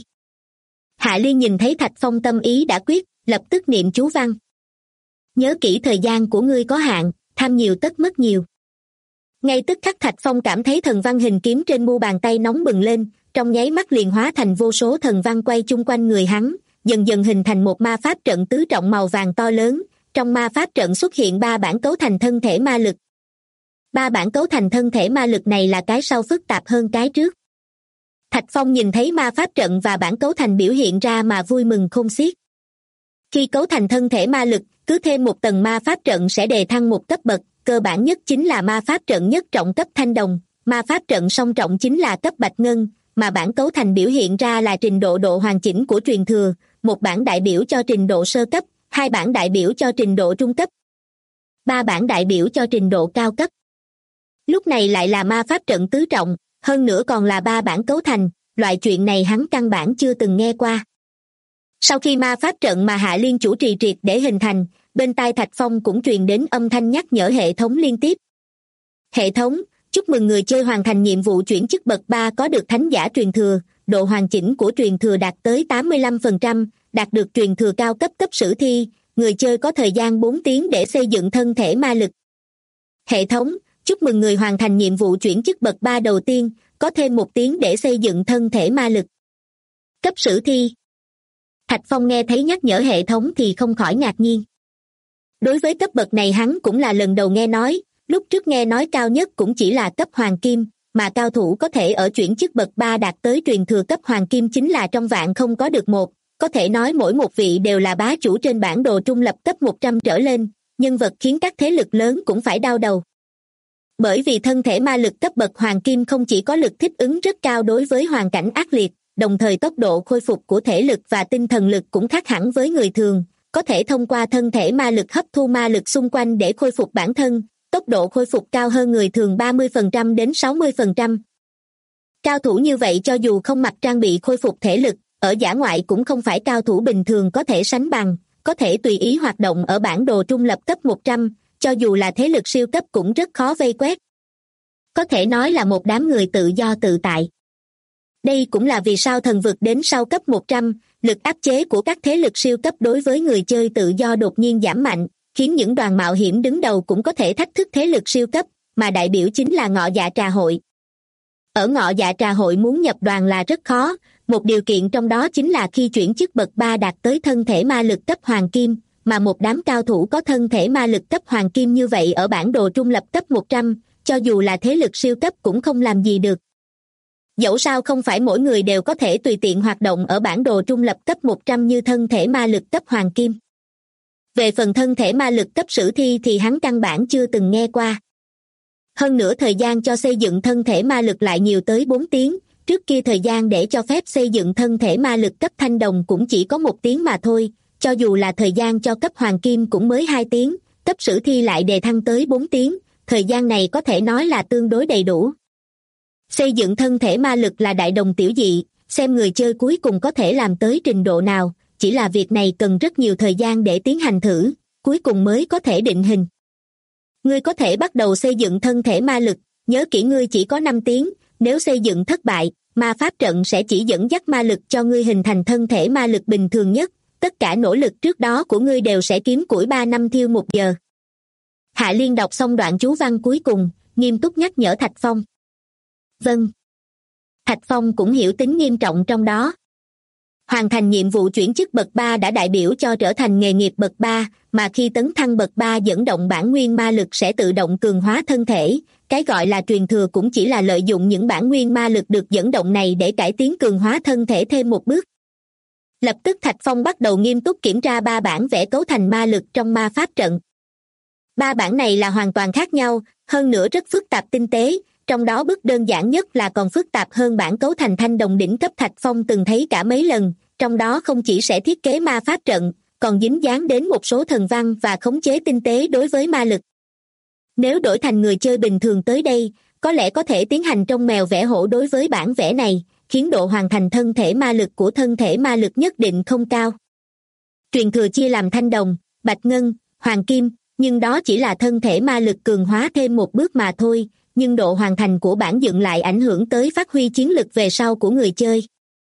Hạ Liên nhìn thấy Thạch Phong tâm ý đã quyết, lập tức niệm chú văn. Nhớ kỹ thời gian của ngươi có hạn, tham nhiều tất mất nhiều. Ngay tức khắc Thạch Phong cảm thấy thần văn hình kiếm trên mu bàn tay nóng bừng lên, trong nháy mắt liền hóa thành vô số thần văn quay chung quanh người hắn, dần dần hình thành một ma pháp trận tứ trọng màu vàng to lớn, trong ma pháp trận xuất hiện 3 bản cấu thành thân thể ma lực. 3 bản cấu thành thân thể ma lực này là cái sau phức tạp hơn cái trước. Thạch Phong nhìn thấy ma pháp trận và bản cấu thành biểu hiện ra mà vui mừng khôn xiết. Khi cấu thành thân thể ma lực, cứ thêm một tầng ma pháp trận sẽ đề thăng một cấp bậc, cơ bản nhất chính là ma pháp trận nhất trọng cấp thanh đồng, ma pháp trận song trọng chính là cấp bạch ngân, mà bản cấu thành biểu hiện ra là trình độ hoàn chỉnh của truyền thừa, một bản đại biểu cho trình độ sơ cấp, 2 bản đại biểu cho trình độ trung cấp, 3 bản đại biểu cho trình độ cao cấp. Lúc này lại là ma pháp trận tứ trọng, hơn nữa còn là 3 bản cấu thành, loại chuyện này hắn căn bản chưa từng nghe qua. Sau khi ma pháp trận mà Hạ Liên chủ trì triệt để hình thành, bên tai Thạch Phong cũng truyền đến âm thanh nhắc nhở hệ thống liên tiếp. Hệ thống, chúc mừng người chơi hoàn thành nhiệm vụ chuyển chức bậc 3 có được thánh giả truyền thừa, độ hoàn chỉnh của truyền thừa đạt tới 85%, đạt được truyền thừa cao cấp cấp sử thi, người chơi có thời gian 4 tiếng để xây dựng thân thể ma lực. Hệ thống, chúc mừng người hoàn thành nhiệm vụ chuyển chức bậc 3 đầu tiên, có thêm 1 tiếng để xây dựng thân thể ma lực. Cấp sử thi. Thạch Phong nghe thấy nhắc nhở hệ thống thì không khỏi ngạc nhiên. Đối với cấp bậc này hắn cũng là lần đầu nghe nói, lúc trước nghe nói cao nhất cũng chỉ là cấp hoàng kim, mà cao thủ có thể ở chuyển chức bậc 3 đạt tới truyền thừa cấp hoàng kim chính là trong vạn không có được một, có thể nói mỗi một vị đều là bá chủ trên bản đồ trung lập cấp 100 trở lên, nhân vật khiến các thế lực lớn cũng phải đau đầu. Bởi vì thân thể ma lực cấp bậc hoàng kim không chỉ có lực thích ứng rất cao đối với hoàn cảnh ác liệt, đồng thời tốc độ khôi phục của thể lực và tinh thần lực cũng khác hẳn với người thường, có thể thông qua thân thể ma lực hấp thu ma lực xung quanh để khôi phục bản thân, tốc độ khôi phục cao hơn người thường 30% đến 60%. Cao thủ như vậy cho dù không mặc trang bị khôi phục thể lực, ở dã ngoại cũng không phải cao thủ bình thường có thể sánh bằng, có thể tùy ý hoạt động ở bản đồ trung lập cấp 100, cho dù là thế lực siêu cấp cũng rất khó vây quét. Có thể nói là một đám người tự do tự tại. Đây cũng là vì sao thần vực đến sau cấp 100, lực áp chế của các thế lực siêu cấp đối với người chơi tự do đột nhiên giảm mạnh, khiến những đoàn mạo hiểm đứng đầu cũng có thể thách thức thế lực siêu cấp, mà đại biểu chính là Ngọ Dạ Trà Hội. Ở Ngọ Dạ Trà Hội muốn nhập đoàn là rất khó, một điều kiện trong đó chính là khi chuyển chức bậc 3 đạt tới thân thể ma lực cấp hoàng kim, mà một đám cao thủ có thân thể ma lực cấp hoàng kim như vậy ở bản đồ trung lập cấp 100, cho dù là thế lực siêu cấp cũng không làm gì được. Dẫu sao không phải mỗi người đều có thể tùy tiện hoạt động ở bản đồ trung lập cấp 100 như thân thể ma lực cấp hoàng kim. Về phần thân thể ma lực cấp sử thi thì hắn căn bản chưa từng nghe qua. Hơn nữa thời gian cho xây dựng thân thể ma lực lại nhiều tới 4 tiếng, trước kia thời gian để cho phép xây dựng thân thể ma lực cấp thanh đồng cũng chỉ có 1 tiếng mà thôi, cho dù là thời gian cho cấp hoàng kim cũng mới 2 tiếng, cấp sử thi lại đề thăng tới 4 tiếng, thời gian này có thể nói là tương đối đầy đủ. Xây dựng thân thể ma lực là đại đồng tiểu dị, xem người chơi cuối cùng có thể làm tới trình độ nào, chỉ là việc này cần rất nhiều thời gian để tiến hành thử, cuối cùng mới có thể định hình. Ngươi có thể bắt đầu xây dựng thân thể ma lực, nhớ kỹ ngươi chỉ có 5 tiếng, nếu xây dựng thất bại, ma pháp trận sẽ chỉ dẫn dắt ma lực cho ngươi hình thành thân thể ma lực bình thường nhất, tất cả nỗ lực trước đó của ngươi đều sẽ kiếm củi 3 năm thiêu 1 giờ. Hạ Liên đọc xong đoạn chú văn cuối cùng, nghiêm túc nhắc nhở Thạch Phong. Vâng. Thạch Phong cũng hiểu tính nghiêm trọng trong đó. Hoàn thành nhiệm vụ chuyển chức bậc 3 đã đại biểu cho trở thành nghề nghiệp bậc 3, mà khi tấn thăng bậc 3 dẫn động bản nguyên ma lực sẽ tự động cường hóa thân thể, cái gọi là truyền thừa cũng chỉ là lợi dụng những bản nguyên ma lực được dẫn động này để cải tiến cường hóa thân thể thêm một bước. Lập tức Thạch Phong bắt đầu nghiêm túc kiểm tra 3 bản vẽ cấu thành ma lực trong ma pháp trận. 3 bản này là hoàn toàn khác nhau, hơn nữa rất phức tạp tinh tế, trong đó bước đơn giản nhất là còn phức tạp hơn bản cấu thành thanh đồng đỉnh cấp Thạch Phong từng thấy cả mấy lần, trong đó không chỉ sẽ thiết kế ma pháp trận, còn dính dáng đến một số thần văn và khống chế tinh tế đối với ma lực. Nếu đổi thành người chơi bình thường tới đây, có lẽ có thể tiến hành trông mèo vẽ hổ đối với bản vẽ này, khiến độ hoàn thành thân thể ma lực của thân thể ma lực nhất định không cao. Truyền thừa chia làm thanh đồng, bạch ngân, hoàng kim, nhưng đó chỉ là thân thể ma lực cường hóa thêm một bước mà thôi, nhưng độ hoàn thành của bản dựng lại ảnh hưởng tới phát huy chiến lực về sau của người chơi.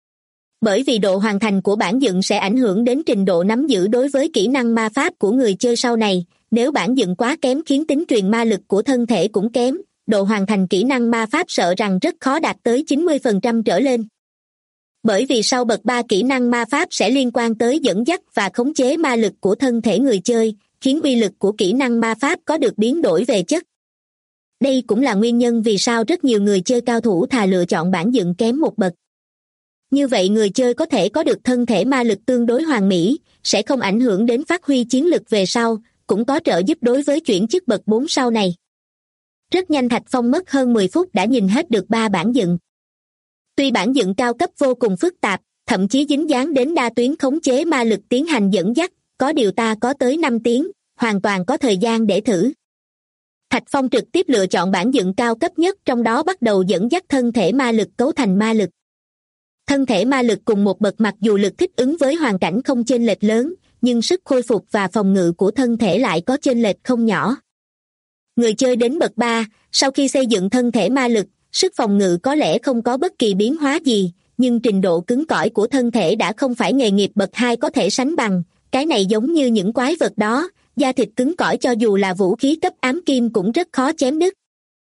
Bởi vì độ hoàn thành của bản dựng sẽ ảnh hưởng đến trình độ nắm giữ đối với kỹ năng ma pháp của người chơi sau này, nếu bản dựng quá kém khiến tính truyền ma lực của thân thể cũng kém, độ hoàn thành kỹ năng ma pháp sợ rằng rất khó đạt tới 90% trở lên. Bởi vì sau bậc 3 kỹ năng ma pháp sẽ liên quan tới dẫn dắt và khống chế ma lực của thân thể người chơi, khiến uy lực của kỹ năng ma pháp có được biến đổi về chất. Đây cũng là nguyên nhân vì sao rất nhiều người chơi cao thủ thà lựa chọn bản dựng kém một bậc. Như vậy người chơi có thể có được thân thể ma lực tương đối hoàn mỹ, sẽ không ảnh hưởng đến phát huy chiến lực về sau, cũng có trợ giúp đối với chuyển chức bậc 4 sau này. Rất nhanh Thạch Phong mất hơn 10 phút đã nhìn hết được 3 bản dựng. Tuy bản dựng cao cấp vô cùng phức tạp, thậm chí dính dáng đến đa tuyến khống chế ma lực tiến hành dẫn dắt, có điều ta có tới 5 tiếng, hoàn toàn có thời gian để thử. Thạch Phong trực tiếp lựa chọn bản dựng cao cấp nhất, trong đó bắt đầu dẫn dắt thân thể ma lực cấu thành ma lực. Thân thể ma lực cùng một bậc mặc dù lực thích ứng với hoàn cảnh không chênh lệch lớn, nhưng sức khôi phục và phòng ngự của thân thể lại có chênh lệch không nhỏ. Người chơi đến bậc 3, sau khi xây dựng thân thể ma lực, sức phòng ngự có lẽ không có bất kỳ biến hóa gì, nhưng trình độ cứng cỏi của thân thể đã không phải nghề nghiệp bậc 2 có thể sánh bằng, cái này giống như những quái vật đó, da thịt cứng cỏi cho dù là vũ khí cấp ám kim cũng rất khó chém đứt.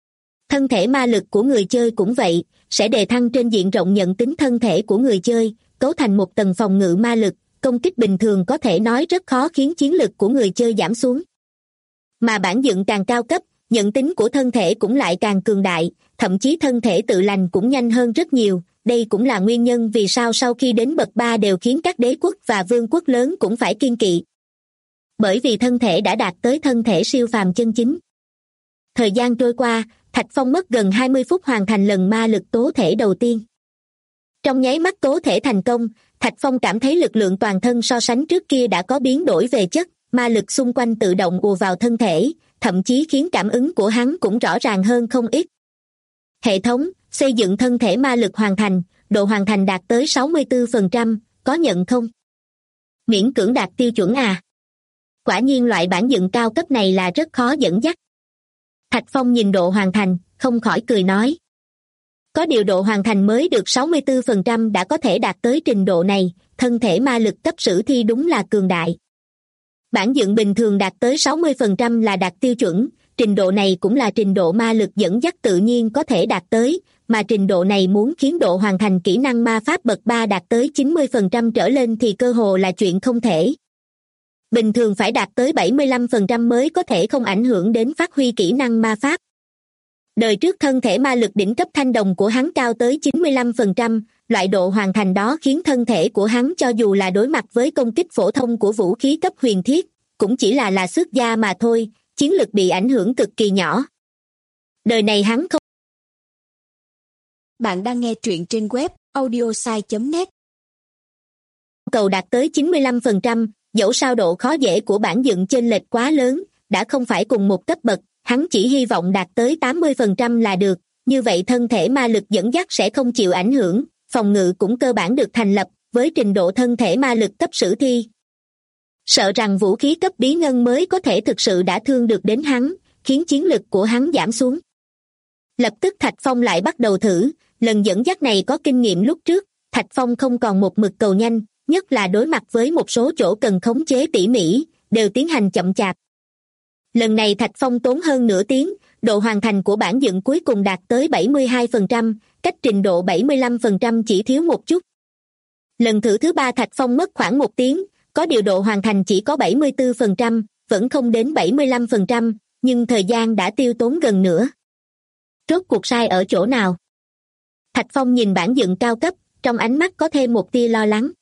Thân thể ma lực của người chơi cũng vậy, sẽ đề thăng trên diện rộng nhận tính thân thể của người chơi, cấu thành một tầng phòng ngự ma lực, công kích bình thường có thể nói rất khó khiến chiến lực của người chơi giảm xuống. Mà bản dựng càng cao cấp, nhận tính của thân thể cũng lại càng cường đại, thậm chí thân thể tự lành cũng nhanh hơn rất nhiều, đây cũng là nguyên nhân vì sao sau khi đến bậc 3 đều khiến các đế quốc và vương quốc lớn cũng phải kiêng kỵ. Bởi vì thân thể đã đạt tới thân thể siêu phàm chân chính. Thời gian trôi qua, Thạch Phong mất gần 20 phút hoàn thành lần ma lực tố thể đầu tiên. Trong nháy mắt tố thể thành công, Thạch Phong cảm thấy lực lượng toàn thân so sánh trước kia đã có biến đổi về chất, ma lực xung quanh tự động ùa vào thân thể, thậm chí khiến cảm ứng của hắn cũng rõ ràng hơn không ít. Hệ thống, xây dựng thân thể ma lực hoàn thành, độ hoàn thành đạt tới 64%, có nhận không? Miễn cưỡng đạt tiêu chuẩn à? Quả nhiên loại bản dựng cao cấp này là rất khó dẫn dắt. Thạch Phong nhìn độ hoàn thành, không khỏi cười nói. Có điều độ hoàn thành mới được 64% đã có thể đạt tới trình độ này, thân thể ma lực cấp sử thi đúng là cường đại. Bản dựng bình thường đạt tới 60% là đạt tiêu chuẩn, trình độ này cũng là trình độ ma lực dẫn dắt tự nhiên có thể đạt tới, mà trình độ này muốn khiến độ hoàn thành kỹ năng ma pháp bậc 3 đạt tới 90% trở lên thì cơ hồ là chuyện không thể. Bình thường phải đạt tới 75% mới có thể không ảnh hưởng đến phát huy kỹ năng ma pháp. Đời trước thân thể ma lực đỉnh cấp thanh đồng của hắn cao tới 95%, loại độ hoàn thành đó khiến thân thể của hắn cho dù là đối mặt với công kích phổ thông của vũ khí cấp huyền thiết, cũng chỉ là xước da mà thôi, chiến lực bị ảnh hưởng cực kỳ nhỏ. Đời này hắn không. Bạn đang nghe truyện trên web audiosai.net. Cầu đạt tới 95%, dẫu sao độ khó dễ của bản dựng chênh lệch quá lớn, đã không phải cùng một cấp bậc, hắn chỉ hy vọng đạt tới 80% là được, như vậy thân thể ma lực dẫn dắt sẽ không chịu ảnh hưởng, phòng ngự cũng cơ bản được thành lập, với trình độ thân thể ma lực cấp sử thi. Sợ rằng vũ khí cấp bí ngân mới có thể thực sự đã thương được đến hắn, khiến chiến lực của hắn giảm xuống. Lập tức Thạch Phong lại bắt đầu thử, lần dẫn dắt này có kinh nghiệm lúc trước, Thạch Phong không còn một mực cầu nhanh, nhất là đối mặt với một số chỗ cần khống chế tỉ mỉ, đều tiến hành chậm chạp. Lần này Thạch Phong tốn hơn nửa tiếng, độ hoàn thành của bản dựng cuối cùng đạt tới 72%, cách trình độ 75% chỉ thiếu một chút. Lần thử thứ 3 Thạch Phong mất khoảng 1 tiếng, có điều độ hoàn thành chỉ có 74%, vẫn không đến 75%, nhưng thời gian đã tiêu tốn gần nửa. Rốt cuộc sai ở chỗ nào? Thạch Phong nhìn bản dựng cao cấp, trong ánh mắt có thêm một tia lo lắng.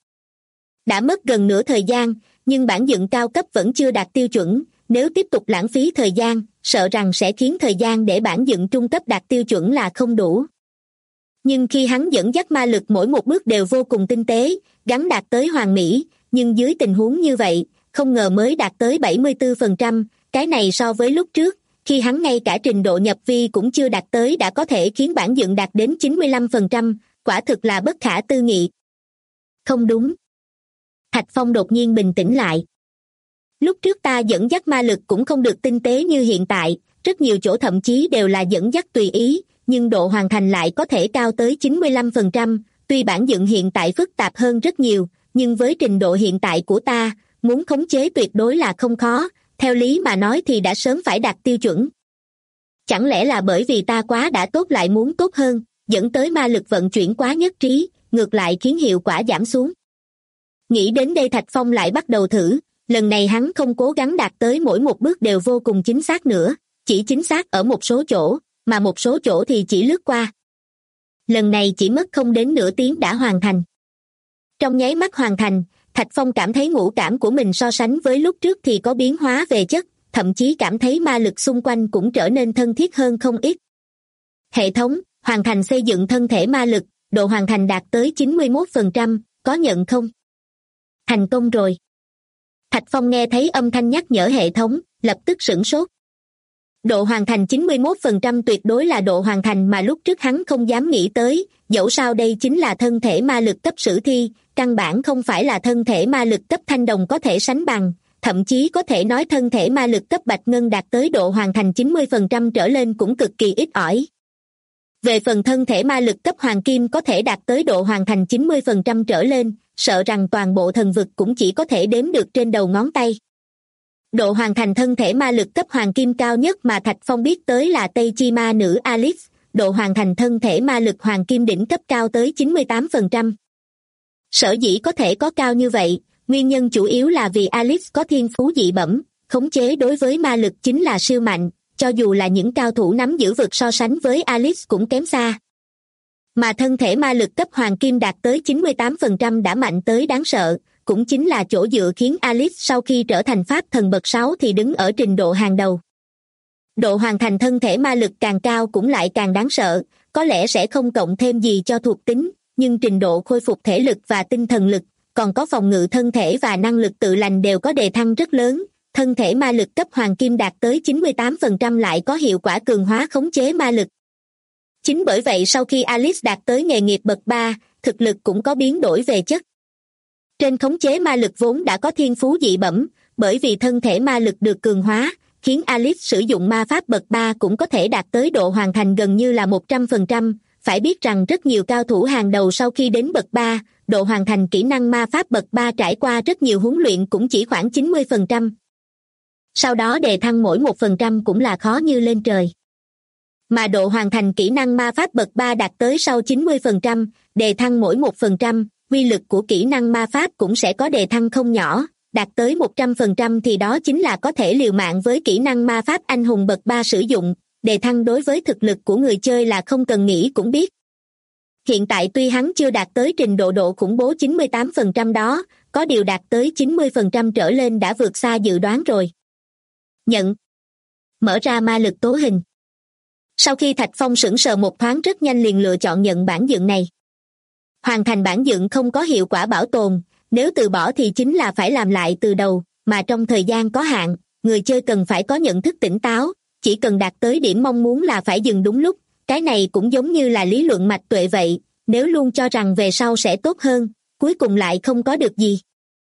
Đã mất gần nửa thời gian, nhưng bản dựng cao cấp vẫn chưa đạt tiêu chuẩn, nếu tiếp tục lãng phí thời gian, sợ rằng sẽ khiến thời gian để bản dựng trung cấp đạt tiêu chuẩn là không đủ. Nhưng khi hắn dẫn dắt ma lực mỗi một bước đều vô cùng tinh tế, gắn đạt tới hoàn mỹ, nhưng dưới tình huống như vậy, không ngờ mới đạt tới 74%, cái này so với lúc trước, khi hắn ngay cả trình độ nhập vi cũng chưa đạt tới đã có thể khiến bản dựng đạt đến 95%, quả thực là bất khả tư nghị. Không đúng. Thạch Phong đột nhiên bình tĩnh lại. Lúc trước ta dẫn dắt ma lực cũng không được tinh tế như hiện tại, rất nhiều chỗ thậm chí đều là dẫn dắt tùy ý, nhưng độ hoàn thành lại có thể cao tới 95%, tuy bản dựng hiện tại phức tạp hơn rất nhiều, nhưng với trình độ hiện tại của ta, muốn khống chế tuyệt đối là không khó, theo lý mà nói thì đã sớm phải đạt tiêu chuẩn. Chẳng lẽ là bởi vì ta quá đã tốt lại muốn tốt hơn, dẫn tới ma lực vận chuyển quá nhất trí, ngược lại khiến hiệu quả giảm xuống. Nghĩ đến đây Thạch Phong lại bắt đầu thử, lần này hắn không cố gắng đạt tới mỗi một bước đều vô cùng chính xác nữa, chỉ chính xác ở một số chỗ, mà một số chỗ thì chỉ lướt qua. Lần này chỉ mất không đến nửa tiếng đã hoàn thành. Trong nháy mắt hoàn thành, Thạch Phong cảm thấy ngũ cảm của mình so sánh với lúc trước thì có biến hóa về chất, thậm chí cảm thấy ma lực xung quanh cũng trở nên thân thiết hơn không ít. Hệ thống, hoàn thành xây dựng thân thể ma lực, độ hoàn thành đạt tới 91%, có nhận không? Thành công rồi. Thạch Phong nghe thấy âm thanh nhắc nhở hệ thống, lập tức sửng sốt. Độ hoàn thành 91% tuyệt đối là độ hoàn thành mà lúc trước hắn không dám nghĩ tới, dẫu sao đây chính là thân thể ma lực cấp sử thi, căn bản không phải là thân thể ma lực cấp thanh đồng có thể sánh bằng, thậm chí có thể nói thân thể ma lực cấp bạch ngân đạt tới độ hoàn thành 90% trở lên cũng cực kỳ ít ỏi. Về phần thân thể ma lực cấp hoàng kim có thể đạt tới độ hoàn thành 90% trở lên, sợ rằng toàn bộ thần vực cũng chỉ có thể đếm được trên đầu ngón tay. Độ hoàn thành thân thể ma lực cấp hoàng kim cao nhất mà Thạch Phong biết tới là Tây Chi ma nữ Alice, độ hoàn thành thân thể ma lực hoàng kim đỉnh cấp cao tới 98%. Sở dĩ có thể có cao như vậy, nguyên nhân chủ yếu là vì Alice có thiên phú dị bẩm, khống chế đối với ma lực chính là siêu mạnh, cho dù là những cao thủ nắm giữ vực so sánh với Alice cũng kém xa. Mà thân thể ma lực cấp hoàng kim đạt tới 98% đã mạnh tới đáng sợ, cũng chính là chỗ dựa khiến Alice sau khi trở thành pháp thần bậc 6 thì đứng ở trình độ hàng đầu. Độ hoàn thành thân thể ma lực càng cao cũng lại càng đáng sợ, có lẽ sẽ không cộng thêm gì cho thuộc tính, nhưng trình độ khôi phục thể lực và tinh thần lực, còn có phòng ngự thân thể và năng lực tự lành đều có đề thăng rất lớn. Thân thể ma lực cấp hoàng kim đạt tới 98% lại có hiệu quả cường hóa khống chế ma lực. Chính bởi vậy sau khi Alice đạt tới nghề nghiệp bậc 3, thực lực cũng có biến đổi về chất. Trên khống chế ma lực vốn đã có thiên phú dị bẩm, bởi vì thân thể ma lực được cường hóa, khiến Alice sử dụng ma pháp bậc 3 cũng có thể đạt tới độ hoàn thành gần như là 100%. Phải biết rằng rất nhiều cao thủ hàng đầu sau khi đến bậc 3, độ hoàn thành kỹ năng ma pháp bậc 3 trải qua rất nhiều huấn luyện cũng chỉ khoảng 90%. Sau đó đề thăng mỗi 1% cũng là khó như lên trời. Mà độ hoàn thành kỹ năng ma pháp bậc 3 đạt tới sau 90%, đề thăng mỗi 1%, quy lực của kỹ năng ma pháp cũng sẽ có đề thăng không nhỏ, đạt tới 100% thì đó chính là có thể liều mạng với kỹ năng ma pháp anh hùng bậc 3 sử dụng, đề thăng đối với thực lực của người chơi là không cần nghĩ cũng biết. Hiện tại tuy hắn chưa đạt tới trình độ khủng bố 98% đó, có điều đạt tới 90% trở lên đã vượt xa dự đoán rồi. Nhận. Mở ra ma lực tố hình. Sau khi Thạch Phong sững sờ một thoáng rất nhanh liền lựa chọn nhận bản dựng này. Hoàn thành bản dựng không có hiệu quả bảo tồn, nếu từ bỏ thì chính là phải làm lại từ đầu, mà trong thời gian có hạn, người chơi cần phải có nhận thức tỉnh táo, chỉ cần đạt tới điểm mong muốn là phải dừng đúng lúc, cái này cũng giống như là lý luận mạch tuệ vậy, nếu luôn cho rằng về sau sẽ tốt hơn, cuối cùng lại không có được gì.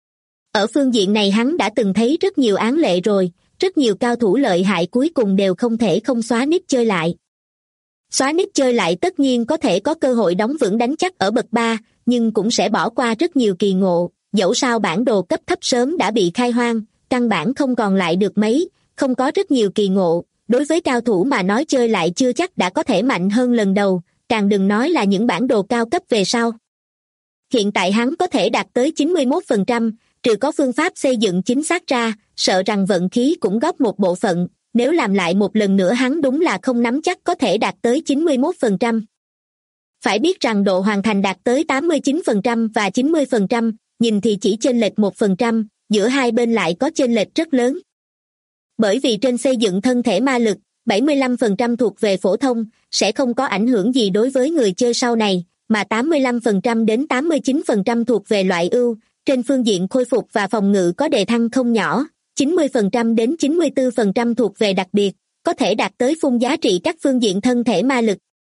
Ở phương diện này hắn đã từng thấy rất nhiều án lệ rồi, rất nhiều cao thủ lợi hại cuối cùng đều không thể không xóa nick chơi lại. Xóa nick chơi lại tất nhiên có thể có cơ hội đóng vững đánh chắc ở bậc 3, nhưng cũng sẽ bỏ qua rất nhiều kỳ ngộ, dẫu sao bản đồ cấp thấp sớm đã bị khai hoang, căn bản không còn lại được mấy, không có rất nhiều kỳ ngộ, đối với cao thủ mà nói chơi lại chưa chắc đã có thể mạnh hơn lần đầu, càng đừng nói là những bản đồ cao cấp về sau. Hiện tại hắn có thể đạt tới 91%, trừ có phương pháp xây dựng chính xác ra, sợ rằng vận khí cũng góp một bộ phận, nếu làm lại một lần nữa hắn đúng là không nắm chắc có thể đạt tới 91%. Phải biết rằng độ hoàn thành đạt tới 89% và 90%, nhìn thì chỉ chênh lệch 1%, giữa hai bên lại có chênh lệch rất lớn. Bởi vì trên xây dựng thân thể ma lực, 75% thuộc về phổ thông, sẽ không có ảnh hưởng gì đối với người chơi sau này, mà 85% đến 89% thuộc về loại ưu, trên phương diện khôi phục và phòng ngự có đề thăng không nhỏ, 90% đến 94% thuộc về đặc biệt, có thể đạt tới phun giá trị các phương diện thân thể ma lực.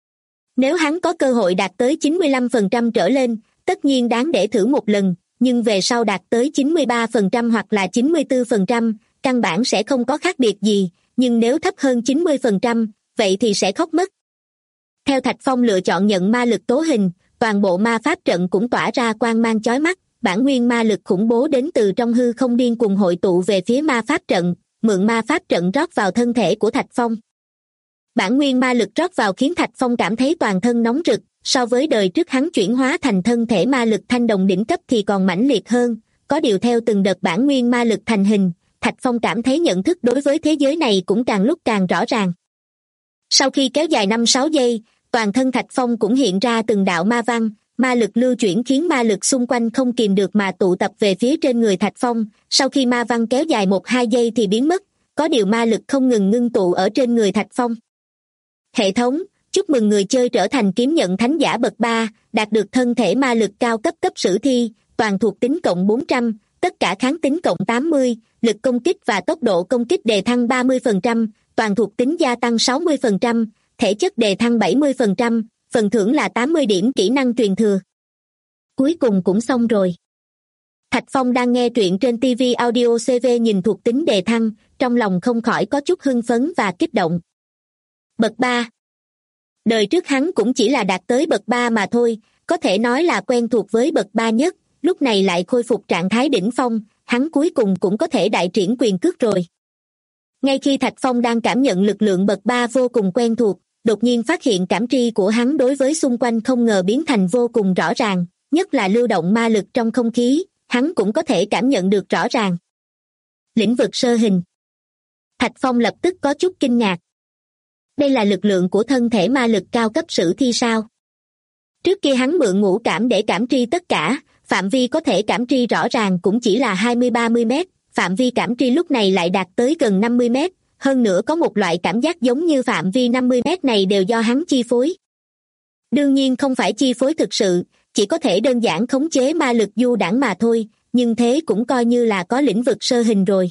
Nếu hắn có cơ hội đạt tới 95% trở lên, tất nhiên đáng để thử một lần, nhưng về sau đạt tới 93% hoặc là 94%, căn bản sẽ không có khác biệt gì, nhưng nếu thấp hơn 90%, vậy thì sẽ khóc mất. Theo Thạch Phong lựa chọn nhận ma lực tố hình, toàn bộ ma pháp trận cũng tỏa ra quang mang chói mắt, bản nguyên ma lực khủng bố đến từ trong hư không điên cuồng hội tụ về phía ma pháp trận, mượn ma pháp trận rót vào thân thể của Thạch Phong. Bản nguyên ma lực rót vào khiến Thạch Phong cảm thấy toàn thân nóng rực, so với đời trước hắn chuyển hóa thành thân thể ma lực thanh đồng đỉnh cấp thì còn mãnh liệt hơn, có điều theo từng đợt bản nguyên ma lực thành hình, Thạch Phong cảm thấy nhận thức đối với thế giới này cũng càng lúc càng rõ ràng. Sau khi kéo dài 5-6 giây, toàn thân Thạch Phong cũng hiện ra từng đạo ma văn, ma lực lưu chuyển khiến ma lực xung quanh không kìm được mà tụ tập về phía trên người Thạch Phong, sau khi ma văn kéo dài 1-2 giây thì biến mất, có điều ma lực không ngừng ngưng tụ ở trên người Thạch Phong. Hệ thống, chúc mừng người chơi trở thành kiếm nhận thánh giả bậc 3, đạt được thân thể ma lực cao cấp cấp sử thi, toàn thuộc tính cộng 400, tất cả kháng tính cộng 80, lực công kích và tốc độ công kích đề thăng 30%, toàn thuộc tính gia tăng 60%, thể chất đề thăng 70%, phần thưởng là 80 điểm kỹ năng truyền thừa. Cuối cùng cũng xong rồi. Thạch Phong đang nghe truyện trên TV Audio CV nhìn thuộc tính đề thăng, trong lòng không khỏi có chút hưng phấn và kích động. Bậc 3. Đời trước hắn cũng chỉ là đạt tới bậc 3 mà thôi, có thể nói là quen thuộc với bậc 3 nhất, lúc này lại khôi phục trạng thái đỉnh phong, hắn cuối cùng cũng có thể đại triển quyền cước rồi. Ngay khi Thạch Phong đang cảm nhận lực lượng bậc 3 vô cùng quen thuộc, đột nhiên phát hiện cảm tri của hắn đối với xung quanh không ngờ biến thành vô cùng rõ ràng, nhất là lưu động ma lực trong không khí, hắn cũng có thể cảm nhận được rõ ràng. Lĩnh vực sơ hình. Thạch Phong lập tức có chút kinh ngạc. Đây là lực lượng của thân thể ma lực cao cấp sử thi sao? Trước kia hắn mượn ngũ cảm để cảm tri tất cả, phạm vi có thể cảm tri rõ ràng cũng chỉ là 20-30 mét, phạm vi cảm tri lúc này lại đạt tới gần 50 mét, hơn nữa có một loại cảm giác giống như phạm vi 50 mét này đều do hắn chi phối. Đương nhiên không phải chi phối thực sự, chỉ có thể đơn giản khống chế ma lực du đãng mà thôi, nhưng thế cũng coi như là có lĩnh vực sơ hình rồi.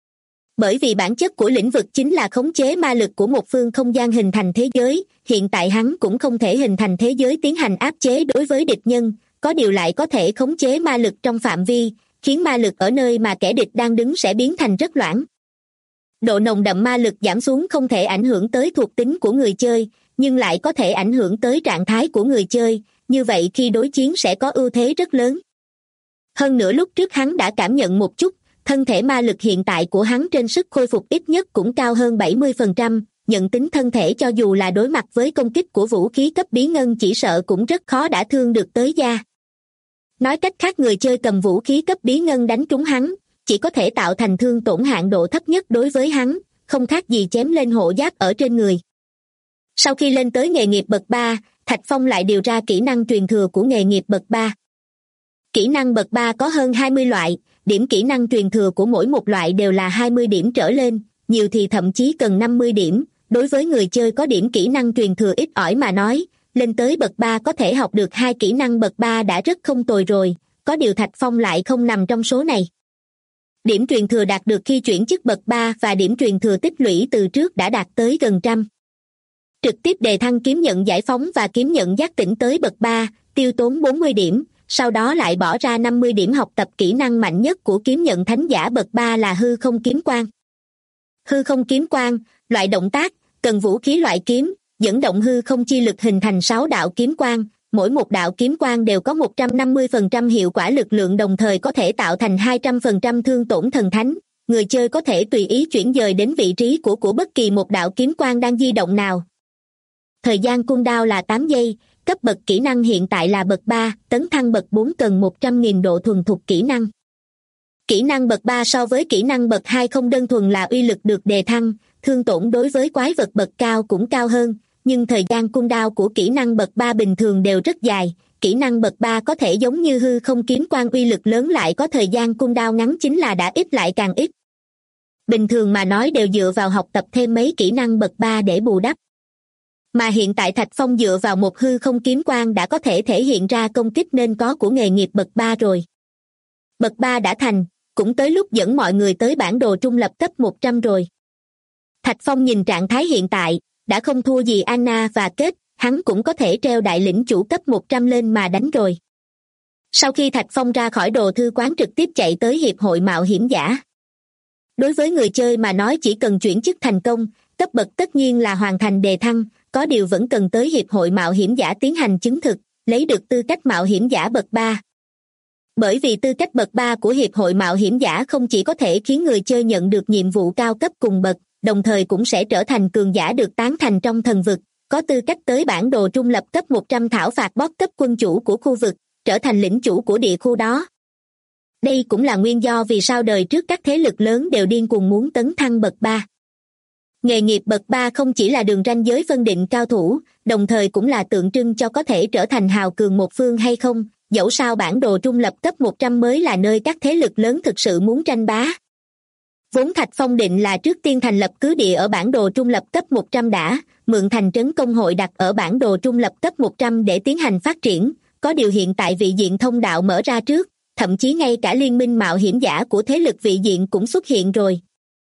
Bởi vì bản chất của lĩnh vực chính là khống chế ma lực của một phương không gian hình thành thế giới, hiện tại hắn cũng không thể hình thành thế giới tiến hành áp chế đối với địch nhân, có điều lại có thể khống chế ma lực trong phạm vi, khiến ma lực ở nơi mà kẻ địch đang đứng sẽ biến thành rất loãng. Độ nồng đậm ma lực giảm xuống không thể ảnh hưởng tới thuộc tính của người chơi, nhưng lại có thể ảnh hưởng tới trạng thái của người chơi, như vậy khi đối chiến sẽ có ưu thế rất lớn. Hơn nữa lúc trước hắn đã cảm nhận một chút, thân thể ma lực hiện tại của hắn trên sức khôi phục ít nhất cũng cao hơn 70%, nhận tính thân thể cho dù là đối mặt với công kích của vũ khí cấp bí ngân chỉ sợ cũng rất khó đả thương được tới da. Nói cách khác người chơi cầm vũ khí cấp bí ngân đánh trúng hắn, chỉ có thể tạo thành thương tổn hạn độ thấp nhất đối với hắn, không khác gì chém lên hộ giáp ở trên người. Sau khi lên tới nghề nghiệp bậc 3, Thạch Phong lại điều ra kỹ năng truyền thừa của nghề nghiệp bậc 3. Kỹ năng bậc 3 có hơn 20 loại, điểm kỹ năng truyền thừa của mỗi một loại đều là 20 điểm trở lên, nhiều thì thậm chí cần 50 điểm. Đối với người chơi có điểm kỹ năng truyền thừa ít ỏi mà nói, lên tới bậc 3 có thể học được 2 kỹ năng bậc 3 đã rất không tồi rồi, có điều Thạch Phong lại không nằm trong số này. Điểm truyền thừa đạt được khi chuyển chức bậc 3 và điểm truyền thừa tích lũy từ trước đã đạt tới gần trăm. Trực tiếp đề thăng kiếm nhận giải phóng và kiếm nhận giác tỉnh tới bậc 3, tiêu tốn 40 điểm, sau đó lại bỏ ra 50 điểm học tập kỹ năng mạnh nhất của kiếm nhận thánh giả bậc 3 là hư không kiếm quang. Hư không kiếm quang, loại động tác, cần vũ khí loại kiếm, dẫn động hư không chi lực hình thành 6 đạo kiếm quang, mỗi một đạo kiếm quang đều có 150% hiệu quả lực lượng đồng thời có thể tạo thành 200% thương tổn thần thánh. Người chơi có thể tùy ý chuyển dời đến vị trí của bất kỳ một đạo kiếm quang đang di động nào. Thời gian cooldown là 8 giây, cấp bậc kỹ năng hiện tại là bậc 3, tấn thăng bậc 4 cần 100.000 độ thuần thục kỹ năng. Kỹ năng bậc 3 so với kỹ năng bậc 2 không đơn thuần là uy lực được đề thăng, thương tổn đối với quái vật bậc cao cũng cao hơn, nhưng thời gian cooldown của kỹ năng bậc 3 bình thường đều rất dài, kỹ năng bậc 3 có thể giống như hư không kiếm quang uy lực lớn lại có thời gian cooldown ngắn chính là đã ít lại càng ít. Bình thường mà nói đều dựa vào học tập thêm mấy kỹ năng bậc 3 để bù đắp. Mà hiện tại Thạch Phong dựa vào một hư không kiếm quang đã có thể thể hiện ra công kích nên có của nghề nghiệp bậc 3 rồi. Bậc 3 đã thành, cũng tới lúc dẫn mọi người tới bản đồ trung lập cấp 100 rồi. Thạch Phong nhìn trạng thái hiện tại, đã không thua gì Anna và Kết, hắn cũng có thể treo đại lĩnh chủ cấp 100 lên mà đánh rồi. Sau khi Thạch Phong ra khỏi đồ thư quán trực tiếp chạy tới hiệp hội mạo hiểm giả. Đối với người chơi mà nói chỉ cần chuyển chức thành công, cấp bậc tất nhiên là hoàn thành đề thăng, có điều vẫn cần tới hiệp hội mạo hiểm giả tiến hành chứng thực, lấy được tư cách mạo hiểm giả bậc 3. Bởi vì tư cách bậc 3 của hiệp hội mạo hiểm giả không chỉ có thể khiến người chơi nhận được nhiệm vụ cao cấp cùng bậc, đồng thời cũng sẽ trở thành cường giả được tán thành trong thần vực, có tư cách tới bản đồ trung lập cấp 100 thảo phạt boss cấp quân chủ của khu vực, trở thành lĩnh chủ của địa khu đó. Đây cũng là nguyên do vì sao đời trước các thế lực lớn đều điên cuồng muốn tấn thăng bậc 3. Nghề nghiệp bậc 3 không chỉ là đường ranh giới phân định cao thủ, đồng thời cũng là tượng trưng cho có thể trở thành hào cường một phương hay không, dẫu sao bản đồ trung lập cấp 100 mới là nơi các thế lực lớn thực sự muốn tranh bá. Vốn Thạch Phong định là trước tiên thành lập cứ địa ở bản đồ trung lập cấp 100 đã, mượn thành trấn công hội đặt ở bản đồ trung lập cấp 100 để tiến hành phát triển, có điều hiện tại vị diện thông đạo mở ra trước, thậm chí ngay cả liên minh mạo hiểm giả của thế lực vị diện cũng xuất hiện rồi.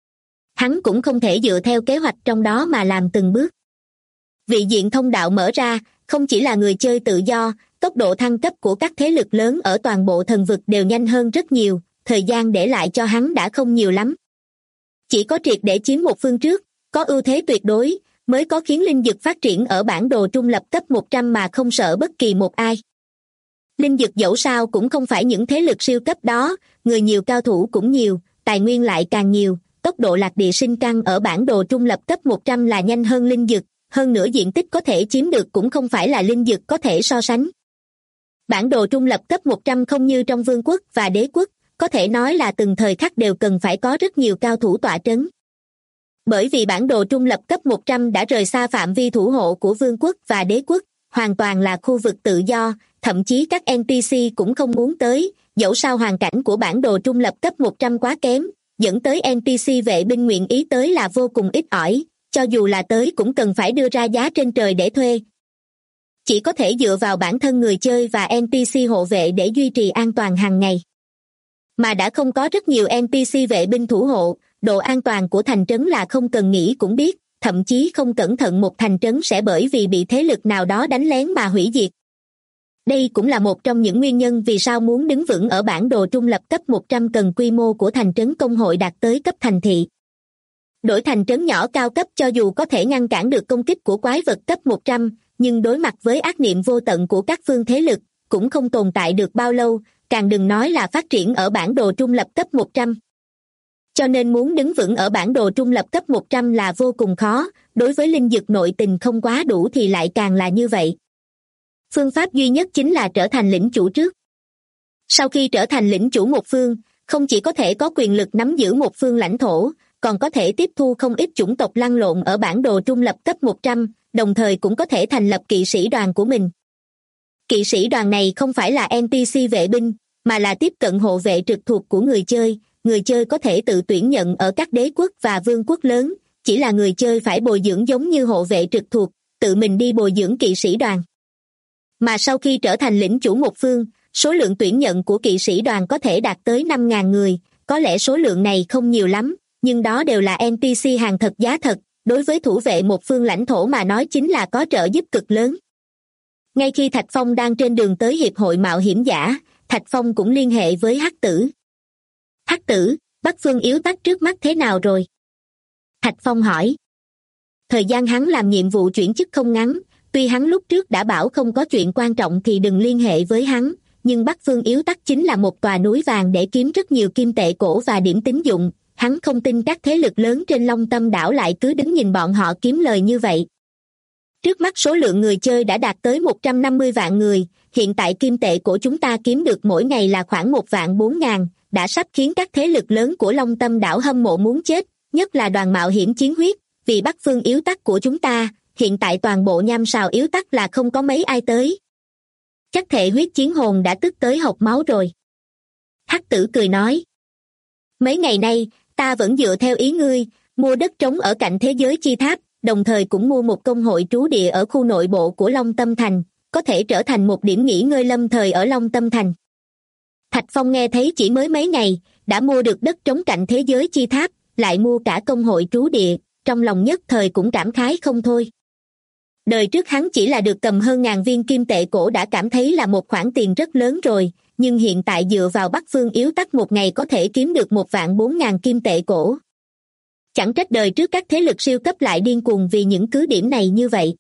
Hắn cũng không thể dựa theo kế hoạch trong đó mà làm từng bước. Vị diện thông đạo mở ra, không chỉ là người chơi tự do, tốc độ thăng cấp của các thế lực lớn ở toàn bộ thần vực đều nhanh hơn rất nhiều, thời gian để lại cho hắn đã không nhiều lắm. Chỉ có triệt để chiếm một phương trước, có ưu thế tuyệt đối, mới có khiến linh dược phát triển ở bản đồ trung lập cấp 100 mà không sợ bất kỳ một ai. Linh dực dẫu sao cũng không phải những thế lực siêu cấp đó, người nhiều cao thủ cũng nhiều, tài nguyên lại càng nhiều, tốc độ lạc địa sinh căn ở bản đồ trung lập cấp 100 là nhanh hơn linh dực, hơn nữa diện tích có thể chiếm được cũng không phải là linh dực có thể so sánh. Bản đồ trung lập cấp 100 không như trong vương quốc và đế quốc, có thể nói là từng thời khắc đều cần phải có rất nhiều cao thủ tọa trấn. Bởi vì bản đồ trung lập cấp 100 đã rời xa phạm vi thủ hộ của vương quốc và đế quốc, hoàn toàn là khu vực tự do, thậm chí các NPC cũng không muốn tới, dẫu sao hoàn cảnh của bản đồ trung lập cấp 100 quá kém, dẫn tới NPC vệ binh nguyện ý tới là vô cùng ít ỏi, cho dù là tới cũng cần phải đưa ra giá trên trời để thuê. Chỉ có thể dựa vào bản thân người chơi và NPC hộ vệ để duy trì an toàn hàng ngày. Mà đã không có rất nhiều NPC vệ binh thủ hộ, độ an toàn của thành trấn là không cần nghĩ cũng biết, thậm chí không cẩn thận một thành trấn sẽ bởi vì bị thế lực nào đó đánh lén mà hủy diệt. Đây cũng là một trong những nguyên nhân vì sao muốn đứng vững ở bản đồ trung lập cấp 100 cần quy mô của thành trấn công hội đạt tới cấp thành thị. Đổi thành trấn nhỏ cao cấp cho dù có thể ngăn cản được công kích của quái vật cấp 100, nhưng đối mặt với ác niệm vô tận của các phương thế lực, cũng không tồn tại được bao lâu, càng đừng nói là phát triển ở bản đồ trung lập cấp 100. Cho nên muốn đứng vững ở bản đồ trung lập cấp 100 là vô cùng khó, đối với linh dực nội tình không quá đủ thì lại càng là như vậy. Phương pháp duy nhất chính là trở thành lĩnh chủ trước. Sau khi trở thành lĩnh chủ một phương, không chỉ có thể có quyền lực nắm giữ một phương lãnh thổ, còn có thể tiếp thu không ít chủng tộc lăn lộn ở bản đồ trung lập cấp 100, đồng thời cũng có thể thành lập kỵ sĩ đoàn của mình. Kỵ sĩ đoàn này không phải là NPC vệ binh, mà là tiếp cận hộ vệ trực thuộc của người chơi có thể tự tuyển nhận ở các đế quốc và vương quốc lớn, chỉ là người chơi phải bồi dưỡng giống như hộ vệ trực thuộc, tự mình đi bồi dưỡng kỵ sĩ đoàn. Mà sau khi trở thành lĩnh chủ một phương, số lượng tuyển nhận của kỵ sĩ đoàn có thể đạt tới 5.000 người, có lẽ số lượng này không nhiều lắm, nhưng đó đều là NPC hàng thật giá thật, đối với thủ vệ một phương lãnh thổ mà nói chính là có trợ giúp cực lớn. Ngay khi Thạch Phong đang trên đường tới Hiệp hội Mạo hiểm giả, Thạch Phong cũng liên hệ với Hắc Tử. Hắc Tử, Bắc Phương Yếu Tắc trước mắt thế nào rồi? Thạch Phong hỏi. Thời gian hắn làm nhiệm vụ chuyển chức không ngắn, tuy hắn lúc trước đã bảo không có chuyện quan trọng thì đừng liên hệ với hắn, nhưng Bắc Phương Yếu Tắc chính là một tòa núi vàng để kiếm rất nhiều kim tệ cổ và điểm tín dụng, hắn không tin các thế lực lớn trên Long Tâm đảo lại cứ đứng nhìn bọn họ kiếm lời như vậy. Trước mắt số lượng người chơi đã đạt tới 150 vạn người, hiện tại kim tệ của chúng ta kiếm được mỗi ngày là khoảng 1.400.000, đã sắp khiến các thế lực lớn của Long Tâm đảo hâm mộ muốn chết, nhất là đoàn mạo hiểm chiến huyết, vì Bắc Phương Yếu Tắc của chúng ta, hiện tại toàn bộ Nham Sào Yếu Tắc là không có mấy ai tới. Chắc thể huyết chiến hồn đã tức tới hộc máu rồi. Hắc Tử cười nói. Mấy ngày nay, ta vẫn dựa theo ý ngươi, mua đất trống ở cạnh thế giới chi tháp, đồng thời cũng mua một công hội trú địa ở khu nội bộ của Long Tâm Thành, có thể trở thành một điểm nghỉ ngơi lâm thời ở Long Tâm Thành. Thạch Phong nghe thấy chỉ mới mấy ngày, đã mua được đất trống cạnh thế giới chi tháp, lại mua cả công hội trú địa, trong lòng nhất thời cũng cảm khái không thôi. Đời trước hắn chỉ là được cầm hơn 1.000 viên kim tệ cổ đã cảm thấy là một khoản tiền rất lớn rồi, nhưng hiện tại dựa vào Bắc Phương Yếu Tắc một ngày có thể kiếm được 1.400.000 kim tệ cổ. Chẳng trách đời trước các thế lực siêu cấp lại điên cuồng vì những cứ điểm này như vậy.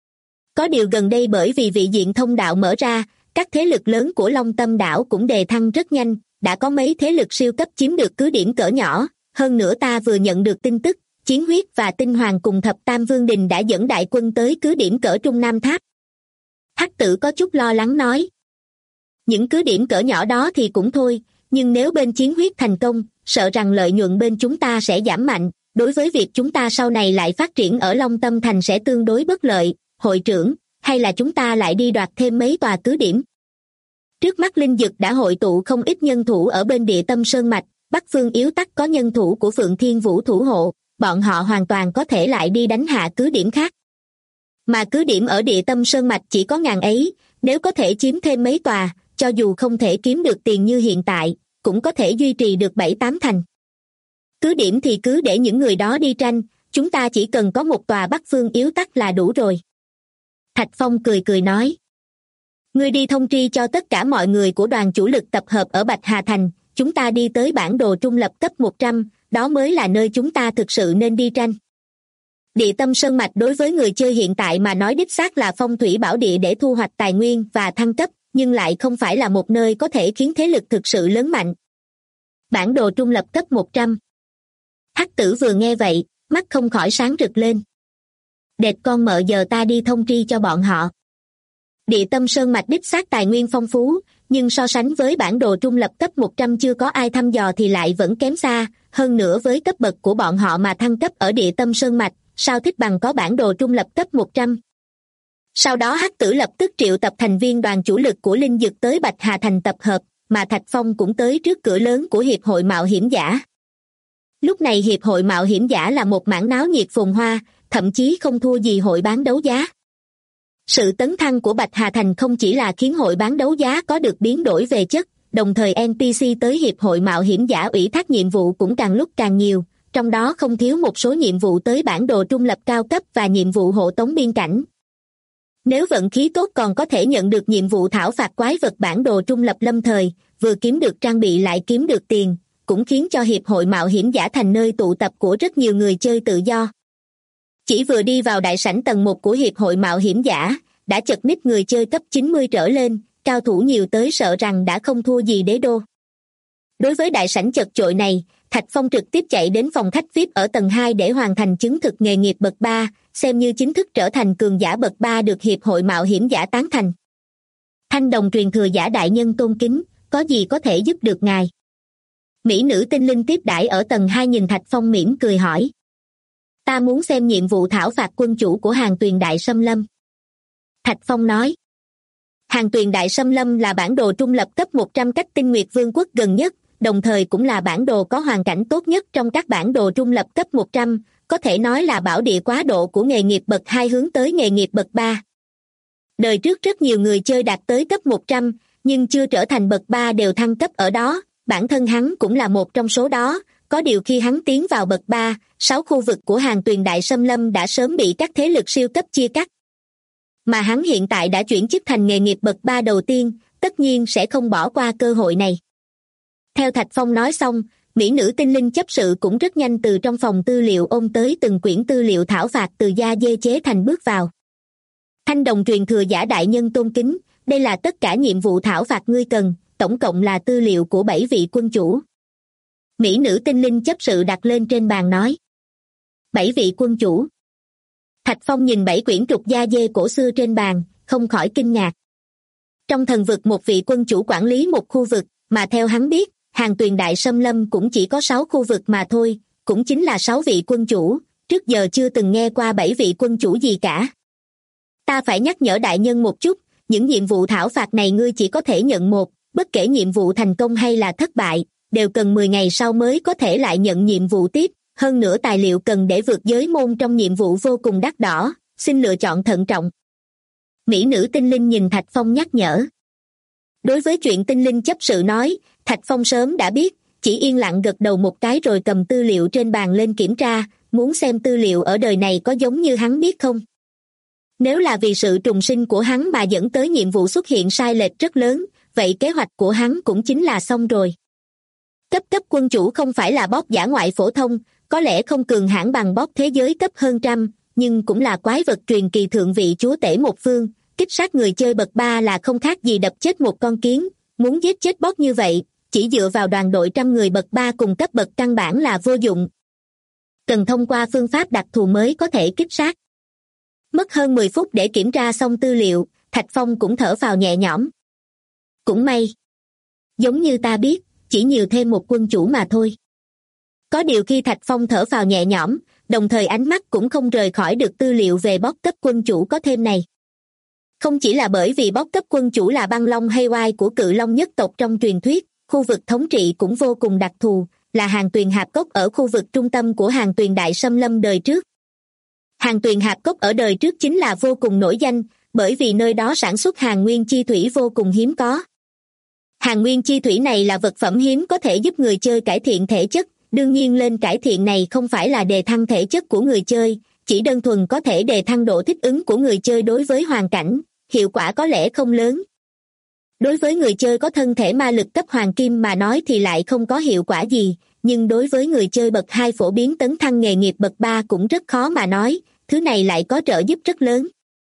Có điều gần đây bởi vì vị diện thông đạo mở ra, các thế lực lớn của Long Tâm đảo cũng đề thăng rất nhanh, đã có mấy thế lực siêu cấp chiếm được cứ điểm cỡ nhỏ, hơn nữa ta vừa nhận được tin tức, Chiến Huyết và Tinh Hoàng cùng Thập Tam Vương Đình đã dẫn đại quân tới cứ điểm cỡ Trung Nam Tháp. Hắc Tử có chút lo lắng nói. Những cứ điểm cỡ nhỏ đó thì cũng thôi, nhưng nếu bên Chiến Huyết thành công, sợ rằng lợi nhuận bên chúng ta sẽ giảm mạnh, đối với việc chúng ta sau này lại phát triển ở Long Tâm Thành sẽ tương đối bất lợi. Hội trưởng, hay là chúng ta lại đi đoạt thêm mấy tòa cứ điểm? Trước mắt linh dực đã hội tụ không ít nhân thủ ở bên Địa Tâm Sơn Mạch, Bắc Phương Yếu Tắc có nhân thủ của Phượng Thiên Vũ thủ hộ, bọn họ hoàn toàn có thể lại đi đánh hạ cứ điểm khác. Mà cứ điểm ở Địa Tâm Sơn Mạch chỉ có 1.000 ấy, nếu có thể chiếm thêm mấy tòa, cho dù không thể kiếm được tiền như hiện tại, cũng có thể duy trì được 7-8 thành. Cứ điểm thì cứ để những người đó đi tranh, chúng ta chỉ cần có một tòa Bắc Phương Yếu Tắc là đủ rồi. Thạch Phong cười cười nói. Ngươi đi thông tri cho tất cả mọi người của đoàn chủ lực tập hợp ở Bạch Hà Thành, chúng ta đi tới bản đồ trung lập cấp 100, đó mới là nơi chúng ta thực sự nên đi tranh. Địa Tâm Sơn Mạch đối với người chơi hiện tại mà nói đích xác là phong thủy bảo địa để thu hoạch tài nguyên và thăng cấp, nhưng lại không phải là một nơi có thể khiến thế lực thực sự lớn mạnh. Bản đồ trung lập cấp 100. Hắc Tử vừa nghe vậy, mắt không khỏi sáng rực lên. Đệt con mợ giờ ta đi thông tri cho bọn họ. Địa tâm sơn mạch đích xác tài nguyên phong phú, nhưng so sánh với bản đồ trung lập cấp 100 chưa có ai thăm dò thì lại vẫn kém xa, hơn nữa với cấp bậc của bọn họ mà thăng cấp ở địa tâm sơn mạch, sao thích bằng có bản đồ trung lập cấp 100. Sau đó Hắc Tử lập tức triệu tập thành viên đoàn chủ lực của Linh Dực tới Bạch Hà Thành tập hợp, mà Thạch Phong cũng tới trước cửa lớn của Hiệp hội Mạo hiểm giả. Lúc này Hiệp hội Mạo hiểm giả là một mảng náo nhiệt phồn hoa, thậm chí không thua gì hội bán đấu giá. Sự tấn thăng của Bạch Hà Thành không chỉ là khiến hội bán đấu giá có được biến đổi về chất, đồng thời NPC tới Hiệp hội Mạo hiểm giả ủy thác nhiệm vụ cũng càng lúc càng nhiều, trong đó không thiếu một số nhiệm vụ tới bản đồ trung lập cao cấp và nhiệm vụ hộ tống biên cảnh. Nếu vận khí tốt còn có thể nhận được nhiệm vụ thảo phạt quái vật bản đồ trung lập lâm thời, vừa kiếm được trang bị lại kiếm được tiền, cũng khiến cho Hiệp hội Mạo hiểm giả thành nơi tụ tập của rất nhiều người chơi tự do. Chỉ vừa đi vào đại sảnh tầng 1 của Hiệp hội Mạo hiểm giả, đã chật ních người chơi cấp 90 trở lên, cao thủ nhiều tới sợ rằng đã không thua gì đế đô. Đối với đại sảnh chật chội này, Thạch Phong trực tiếp chạy đến phòng khách VIP ở tầng 2 để hoàn thành chứng thực nghề nghiệp bậc 3, xem như chính thức trở thành cường giả bậc 3 được Hiệp hội Mạo hiểm giả tán thành. Thanh đồng truyền thừa giả đại nhân tôn kính, có gì có thể giúp được ngài? Mỹ nữ tinh linh tiếp đãi ở tầng 2 nhìn Thạch Phong mỉm cười hỏi. Ta muốn xem nhiệm vụ thảo phạt quân chủ của Hàng Tuyền Đại Xâm Lâm. Thạch Phong nói. Hàng Tuyền Đại Xâm Lâm là bản đồ trung lập cấp 100 cách Tinh Nguyệt Vương quốc gần nhất, đồng thời cũng là bản đồ có hoàn cảnh tốt nhất trong các bản đồ trung lập cấp 100, có thể nói là bảo địa quá độ của nghề nghiệp bậc 2 hướng tới nghề nghiệp bậc 3. Đời trước rất nhiều người chơi đạt tới cấp 100, nhưng chưa trở thành bậc 3 đều thăng cấp ở đó, bản thân hắn cũng là một trong số đó, có điều khi hắn tiến vào bậc 3, 6 khu vực của Hàng Tuyền Đại Xâm Lâm đã sớm bị các thế lực siêu cấp chia cắt. Mà hắn hiện tại đã chuyển chức thành nghề nghiệp bậc 3 đầu tiên, tất nhiên sẽ không bỏ qua cơ hội này. Theo Thạch Phong nói xong, mỹ nữ tinh linh chấp sự cũng rất nhanh từ trong phòng tư liệu ôm tới từng quyển tư liệu thảo phạt từ da dê chế thành bước vào. Thanh đồng truyền thừa giả đại nhân tôn kính, đây là tất cả nhiệm vụ thảo phạt ngươi cần, tổng cộng là tư liệu của 7 vị quân chủ. Mỹ nữ tinh linh chấp sự đặt lên trên bàn nói. 7 vị quân chủ. Thạch Phong nhìn 7 quyển trục da dê cổ xưa trên bàn, không khỏi kinh ngạc. Trong thần vực một vị quân chủ quản lý một khu vực, mà theo hắn biết, Hàng Tuyền Đại Xâm Lâm cũng chỉ có 6 khu vực mà thôi, cũng chính là 6 vị quân chủ, trước giờ chưa từng nghe qua 7 vị quân chủ gì cả. Ta phải nhắc nhở đại nhân một chút, những nhiệm vụ thảo phạt này ngươi chỉ có thể nhận một, bất kể nhiệm vụ thành công hay là thất bại, đều cần 10 ngày sau mới có thể lại nhận nhiệm vụ tiếp, hơn nữa tài liệu cần để vượt giới môn trong nhiệm vụ vô cùng đắt đỏ, xin lựa chọn thận trọng. Mỹ nữ tinh linh nhìn Thạch Phong nhắc nhở. Đối với chuyện tinh linh chấp sự nói, Thạch Phong sớm đã biết, chỉ yên lặng gật đầu một cái rồi cầm tư liệu trên bàn lên kiểm tra, muốn xem tư liệu ở đời này có giống như hắn biết không. Nếu là vì sự trùng sinh của hắn mà dẫn tới nhiệm vụ xuất hiện sai lệch rất lớn, vậy kế hoạch của hắn cũng chính là xong rồi. Cấp quân chủ không phải là boss dã ngoại phổ thông, có lẽ không cường hãn bằng boss thế giới cấp hơn trăm, nhưng cũng là quái vật truyền kỳ thượng vị chúa tể một phương, kích sát người chơi bậc 3 là không khác gì đập chết một con kiến, muốn giết chết boss như vậy, chỉ dựa vào đoàn đội trăm người bậc 3 cùng cấp bậc căn bản là vô dụng. Cần thông qua phương pháp đặc thù mới có thể kích sát. Mất hơn 10 phút để kiểm tra xong tư liệu, Thạch Phong cũng thở phào nhẹ nhõm. Cũng may. Giống như ta biết, chỉ nhiều thêm một quân chủ mà thôi. Có điều khi Thạch Phong thở phào nhẹ nhõm, đồng thời ánh mắt cũng không rời khỏi được tư liệu về boss cấp quân chủ có thêm này. Không chỉ là bởi vì boss cấp quân chủ là băng long hay oai của cự long nhất tộc trong truyền thuyết, khu vực thống trị cũng vô cùng đặc thù, là Hàng Tuyền Hạp Cốc ở khu vực trung tâm của Hàng Tuyền Đại Xâm Lâm đời trước. Hàng Tuyền Hạp Cốc ở đời trước chính là vô cùng nổi danh, bởi vì nơi đó sản xuất hàng nguyên chi thủy vô cùng hiếm có. Hàng nguyên chi thủy này là vật phẩm hiếm có thể giúp người chơi cải thiện thể chất, đương nhiên lên cải thiện này không phải là đề thăng thể chất của người chơi, chỉ đơn thuần có thể đề thăng độ thích ứng của người chơi đối với hoàn cảnh, hiệu quả có lẽ không lớn. Đối với người chơi có thân thể ma lực cấp hoàng kim mà nói thì lại không có hiệu quả gì, nhưng đối với người chơi bậc 2 phổ biến tấn thăng nghề nghiệp bậc 3 cũng rất khó mà nói, thứ này lại có trợ giúp rất lớn.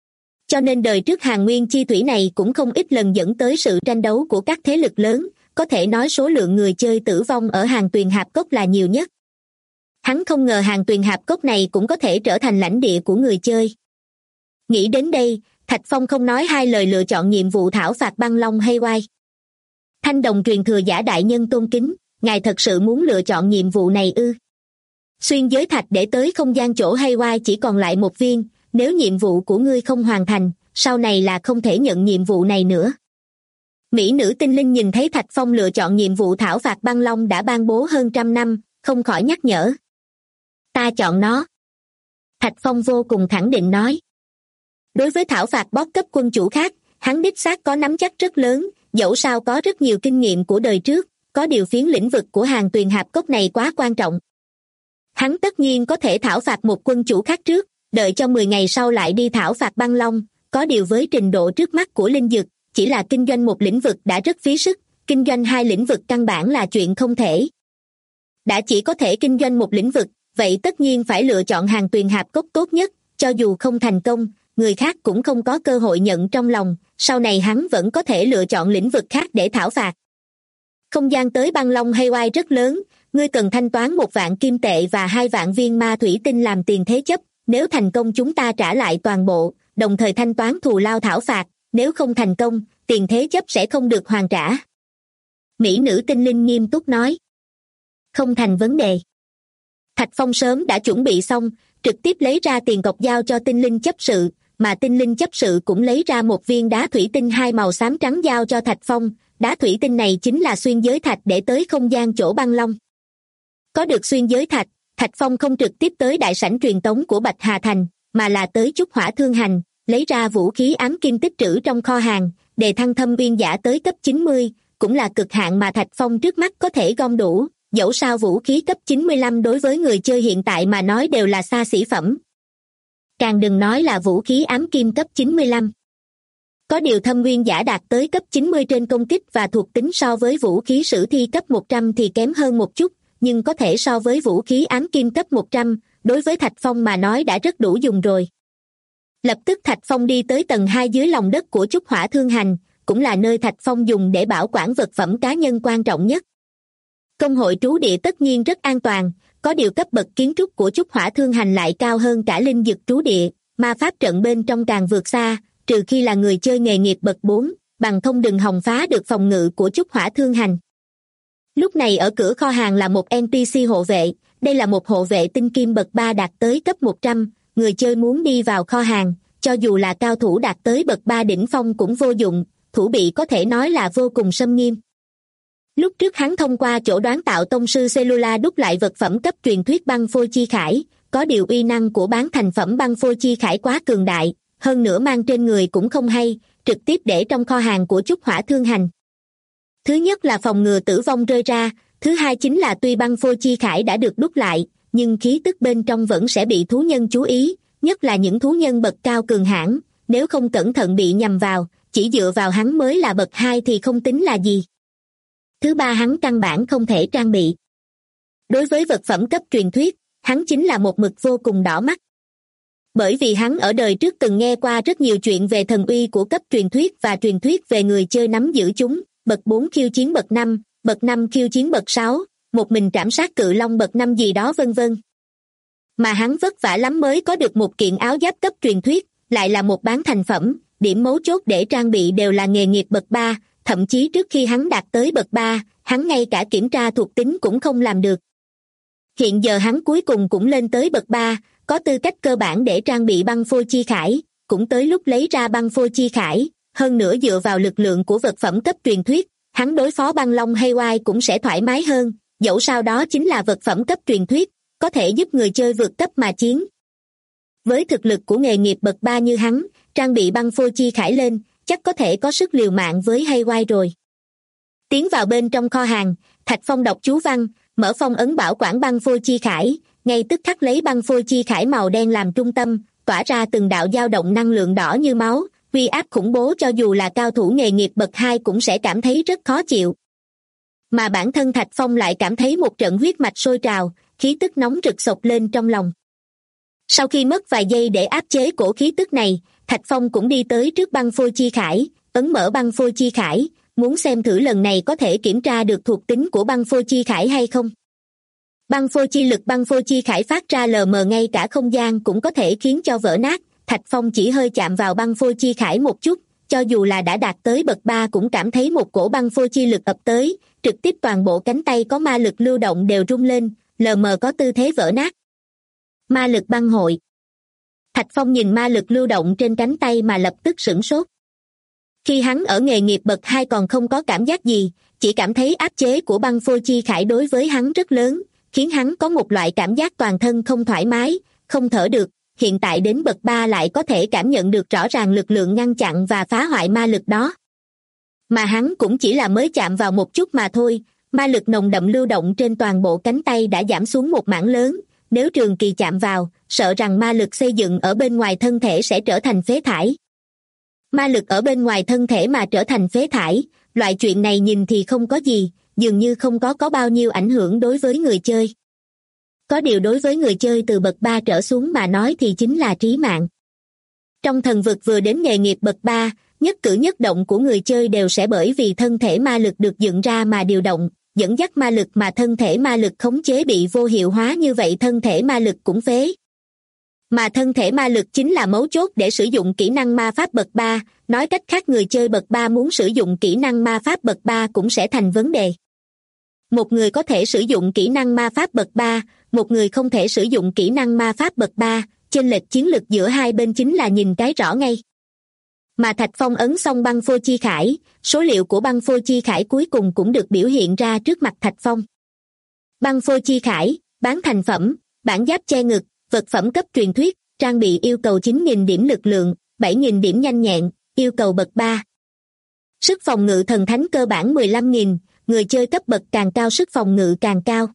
Cho nên đời trước Hàn Nguyên chi thủy này cũng không ít lần dẫn tới sự tranh đấu của các thế lực lớn, có thể nói số lượng người chơi tử vong ở Hàn Tuyền Hạp Cốc là nhiều nhất. Hắn không ngờ Hàn Tuyền Hạp Cốc này cũng có thể trở thành lãnh địa của người chơi. Nghĩ đến đây, Thạch Phong không nói hai lời lựa chọn nhiệm vụ thảo phạt băng long Haywire. Thanh đồng truyền thừa giả đại nhân tôn kính, ngài thật sự muốn lựa chọn nhiệm vụ này ư? Xuyên giới thạch để tới không gian chỗ Haywire chỉ còn lại một viên, nếu nhiệm vụ của ngươi không hoàn thành, sau này là không thể nhận nhiệm vụ này nữa. Mỹ nữ tinh linh nhìn thấy Thạch Phong lựa chọn nhiệm vụ thảo phạt băng long đã ban bố hơn 100 năm, không khỏi nhắc nhở. Ta chọn nó. Thạch Phong vô cùng khẳng định nói. Đối với thảo phạt boss cấp quân chủ khác, hắn đích xác có nắm chắc rất lớn, dẫu sao có rất nhiều kinh nghiệm của đời trước, có điều phiến lĩnh vực của Hàn Tuyền Hạp Cốc này quá quan trọng. Hắn tất nhiên có thể thảo phạt một quân chủ khác trước, đợi cho 10 ngày sau lại đi thảo phạt băng long, có điều với trình độ trước mắt của linh dực, chỉ là kinh doanh một lĩnh vực đã rất phí sức, kinh doanh hai lĩnh vực căn bản là chuyện không thể. Đã chỉ có thể kinh doanh một lĩnh vực, vậy tất nhiên phải lựa chọn Hàn Tuyền Hạp Cốc tốt nhất, cho dù không thành công, người khác cũng không có cơ hội nhận trong lòng, sau này hắn vẫn có thể lựa chọn lĩnh vực khác để thảo phạt. Không gian tới băng long Haywire rất lớn, ngươi cần thanh toán 1 vạn kim tệ và 2 vạn viên ma thủy tinh làm tiền thế chấp, nếu thành công chúng ta trả lại toàn bộ, đồng thời thanh toán thù lao thảo phạt, nếu không thành công, tiền thế chấp sẽ không được hoàn trả. Mỹ nữ tinh linh nghiêm túc nói. Không thành vấn đề. Thạch Phong sớm đã chuẩn bị xong, trực tiếp lấy ra tiền cọc giao cho tinh linh chấp sự, mà tinh linh chấp sự cũng lấy ra một viên đá thủy tinh 2 màu xám trắng giao cho Thạch Phong, đá thủy tinh này chính là xuyên giới thạch để tới không gian chỗ băng long. Có được xuyên giới thạch, Thạch Phong không trực tiếp tới đại sảnh truyền tống của Bạch Hà Thành, mà là tới Trúc Hỏa Thương Hành, lấy ra vũ khí ám kim tích trữ trong kho hàng, đề thăng thâm uyên giả tới cấp 90, cũng là cực hạn mà Thạch Phong trước mắt có thể gom đủ, dẫu sao vũ khí cấp 95 đối với người chơi hiện tại mà nói đều là xa xỉ phẩm. Càng đừng nói là vũ khí ám kim cấp 95. Có điều thâm uyên giả đạt tới cấp 90 trên công kích và thuộc tính so với vũ khí sử thi cấp 100 thì kém hơn một chút, nhưng có thể so với vũ khí ám kim cấp 100, đối với Thạch Phong mà nói đã rất đủ dùng rồi. Lập tức Thạch Phong đi tới tầng 2 dưới lòng đất của Trúc Hỏa Thương Hành, cũng là nơi Thạch Phong dùng để bảo quản vật phẩm cá nhân quan trọng nhất. Công hội trú địa tất nhiên rất an toàn, có điều cấp bậc kiến trúc của Trúc Hỏa Thương Hành lại cao hơn cả linh dực trú địa, ma pháp trận bên trong càng vượt xa, trừ khi là người chơi nghề nghiệp bậc 4, bằng không đừng hòng phá được phòng ngự của Trúc Hỏa Thương Hành. Lúc này ở cửa kho hàng là một NPC hộ vệ, đây là một hộ vệ tinh kim bậc 3 đạt tới cấp 100, người chơi muốn đi vào kho hàng, cho dù là cao thủ đạt tới bậc 3 đỉnh phong cũng vô dụng, thủ bị có thể nói là vô cùng xâm nghiêm. Lúc trước hắn thông qua chỗ đoán tạo tông sư Cellula đúc lại vật phẩm cấp truyền thuyết băng phôi chi khải, có điều uy năng của bán thành phẩm băng phôi chi khải quá cường đại, hơn nữa mang trên người cũng không hay, trực tiếp để trong kho hàng của Trúc Hỏa Thương Hành. Thứ nhất là phòng ngừa tử vong rơi ra, thứ hai chính là tuy băng phôi chi khải đã được đúc lại, nhưng khí tức bên trong vẫn sẽ bị thú nhân chú ý, nhất là những thú nhân bậc cao cường hãn, nếu không cẩn thận bị nhầm vào, chỉ dựa vào hắn mới là bậc 2 thì không tính là gì. Thứ ba hắn căn bản không thể trang bị. Đối với vật phẩm cấp truyền thuyết, hắn chính là một mực vô cùng đỏ mắt. Bởi vì hắn ở đời trước từng nghe qua rất nhiều chuyện về thần uy của cấp truyền thuyết và truyền thuyết về người chơi nắm giữ chúng, bậc 4 khiêu chiến bậc 5 khiêu chiến bậc 6, một mình trảm sát cự long bậc 5 gì đó vân vân. Mà hắn vất vả lắm mới có được một kiện áo giáp cấp truyền thuyết, lại là một bán thành phẩm, điểm mấu chốt để trang bị đều là nghề nghiệp bậc 3, thậm chí trước khi hắn đạt tới bậc 3, hắn ngay cả kiểm tra thuộc tính cũng không làm được. Hiện giờ hắn cuối cùng cũng lên tới bậc 3, có tư cách cơ bản để trang bị băng phôi chi khải, cũng tới lúc lấy ra băng phôi chi khải, hơn nữa dựa vào lực lượng của vật phẩm cấp truyền thuyết, hắn đối phó băng long Haywire cũng sẽ thoải mái hơn, dẫu sao đó chính là vật phẩm cấp truyền thuyết, có thể giúp người chơi vượt cấp mà chiến. Với thực lực của nghề nghiệp bậc 3 như hắn, trang bị băng phôi chi khải lên, chắc có thể có sức liều mạng với Haywire rồi. Tiến vào bên trong kho hàng, Thạch Phong đọc chú văn, mở phong ấn bảo quản băng phôi chi khải, ngay tức khắc lấy băng phôi chi khải màu đen làm trung tâm, tỏa ra từng đạo dao động năng lượng đỏ như máu, uy áp khủng bố cho dù là cao thủ nghề nghiệp bậc 2 cũng sẽ cảm thấy rất khó chịu. Mà bản thân Thạch Phong lại cảm thấy một trận huyết mạch sôi trào, khí tức nóng rực sộc lên trong lòng. Sau khi mất vài giây để áp chế cổ khí tức này, Thạch Phong cũng đi tới trước băng phôi chi khải, ấn mở băng phôi chi khải, muốn xem thử lần này có thể kiểm tra được thuộc tính của băng phôi chi khải hay không. Băng phôi chi lực băng phôi chi khải phát ra lờ mờ, ngay cả không gian cũng có thể khiến cho vỡ nát. Thạch Phong chỉ hơi chạm vào băng phôi chi khải một chút, cho dù là đã đạt tới bậc 3 cũng cảm thấy một cổ băng phôi chi lực ập tới, trực tiếp toàn bộ cánh tay có ma lực lưu động đều rung lên, lờ mờ có tư thế vỡ nát. Ma lực băng hội. Thạch Phong nhìn ma lực lưu động trên cánh tay mà lập tức sửng sốt. Khi hắn ở nghề nghiệp bậc 2 còn không có cảm giác gì, chỉ cảm thấy áp chế của băng phôi chi khải đối với hắn rất lớn, khiến hắn có một loại cảm giác toàn thân không thoải mái, không thở được. Hiện tại đến bậc 3 lại có thể cảm nhận được rõ ràng lực lượng ngăn chặn và phá hoại ma lực đó. Mà hắn cũng chỉ là mới chạm vào một chút mà thôi, ma lực nồng đậm lưu động trên toàn bộ cánh tay đã giảm xuống một mảng lớn, nếu trường kỳ chạm vào, sợ rằng ma lực xây dựng ở bên ngoài thân thể sẽ trở thành phế thải. Ma lực ở bên ngoài thân thể mà trở thành phế thải, loại chuyện này nhìn thì không có gì, dường như không có bao nhiêu ảnh hưởng đối với người chơi. Có điều đối với người chơi từ bậc 3 trở xuống mà nói thì chính là trí mạng. Trong thần vực vừa đến nghề nghiệp bậc 3, nhất cử nhất động của người chơi đều sẽ bởi vì thân thể ma lực được dựng ra mà điều động, dẫn dắt ma lực mà thân thể ma lực khống chế bị vô hiệu hóa, như vậy thân thể ma lực cũng phế. Mà thân thể ma lực chính là mấu chốt để sử dụng kỹ năng ma pháp bậc 3, nói cách khác người chơi bậc 3 muốn sử dụng kỹ năng ma pháp bậc 3 cũng sẽ thành vấn đề. Một người có thể sử dụng kỹ năng ma pháp bậc 3, một người không thể sử dụng kỹ năng ma pháp bậc 3, chênh lệch chiến lực giữa hai bên chính là nhìn cái rõ ngay. Mà Thạch Phong ấn xong băng phôi chi khải, số liệu của băng phôi chi khải cuối cùng cũng được biểu hiện ra trước mặt Thạch Phong. Băng phôi chi khải, bán thành phẩm, bản giáp che ngực, vật phẩm cấp truyền thuyết, trang bị yêu cầu 9.000 điểm lực lượng, 7.000 điểm nhanh nhẹn, yêu cầu bậc 3. Sức phòng ngự thần thánh cơ bản 15.000, người chơi cấp bậc càng cao sức phòng ngự càng cao.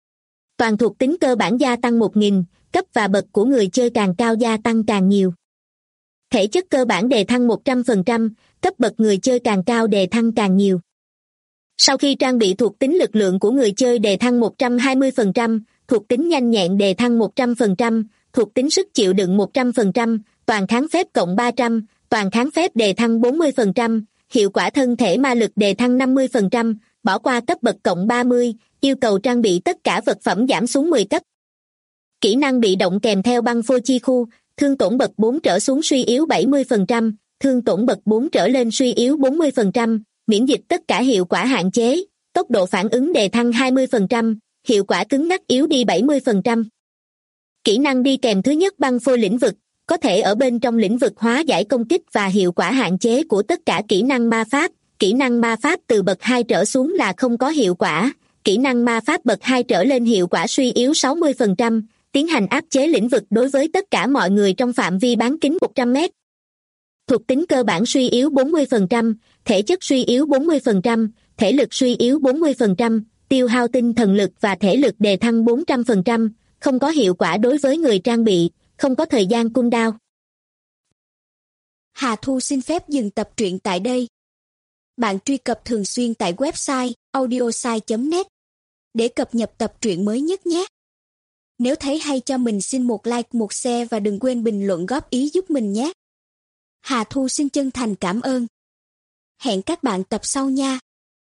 Toàn thuộc tính cơ bản gia tăng 1.000, cấp và bậc của người chơi càng cao gia tăng càng nhiều. Thể chất cơ bản đề thăng 100%, cấp bậc người chơi càng cao đề thăng càng nhiều. Sau khi trang bị thuộc tính lực lượng của người chơi đề thăng 120%, thuộc tính nhanh nhẹn đề thăng 100%, thuộc tính sức chịu đựng 100%, toàn kháng phép cộng 300, toàn kháng phép đề thăng 40%, hiệu quả thân thể ma lực đề thăng 50%, bỏ qua cấp bậc cộng 30, yêu cầu trang bị tất cả vật phẩm giảm xuống 10 cấp. Kỹ năng bị động kèm theo băng phôi chi khu, thương tổn bậc 4 trở xuống suy yếu 70%, thương tổn bậc 4 trở lên suy yếu 40%, miễn dịch tất cả hiệu quả hạn chế, tốc độ phản ứng đề thăng 20%, hiệu quả cứng ngắc yếu đi 70%. Kỹ năng đi kèm thứ nhất băng phôi lĩnh vực, có thể ở bên trong lĩnh vực hóa giải công kích và hiệu quả hạn chế của tất cả kỹ năng ma pháp. Kỹ năng ma pháp từ bậc 2 trở xuống là không có hiệu quả, kỹ năng ma pháp bậc 2 trở lên hiệu quả suy yếu 60%, tiến hành áp chế lĩnh vực đối với tất cả mọi người trong phạm vi bán kính 100m. Thuộc tính cơ bản suy yếu 40%, thể chất suy yếu 40%, thể lực suy yếu 40%, tiêu hao tinh thần lực và thể lực đề thăng 400%, không có hiệu quả đối với người trang bị, không có thời gian cooldown. Hà Thu xin phép dừng tập truyện tại đây. Bạn truy cập thường xuyên tại website audiosai.net để cập nhật tập truyện mới nhất nhé. Nếu thấy hay cho mình xin một like, một share và đừng quên bình luận góp ý giúp mình nhé. Hà Thu xin chân thành cảm ơn. Hẹn các bạn tập sau nha.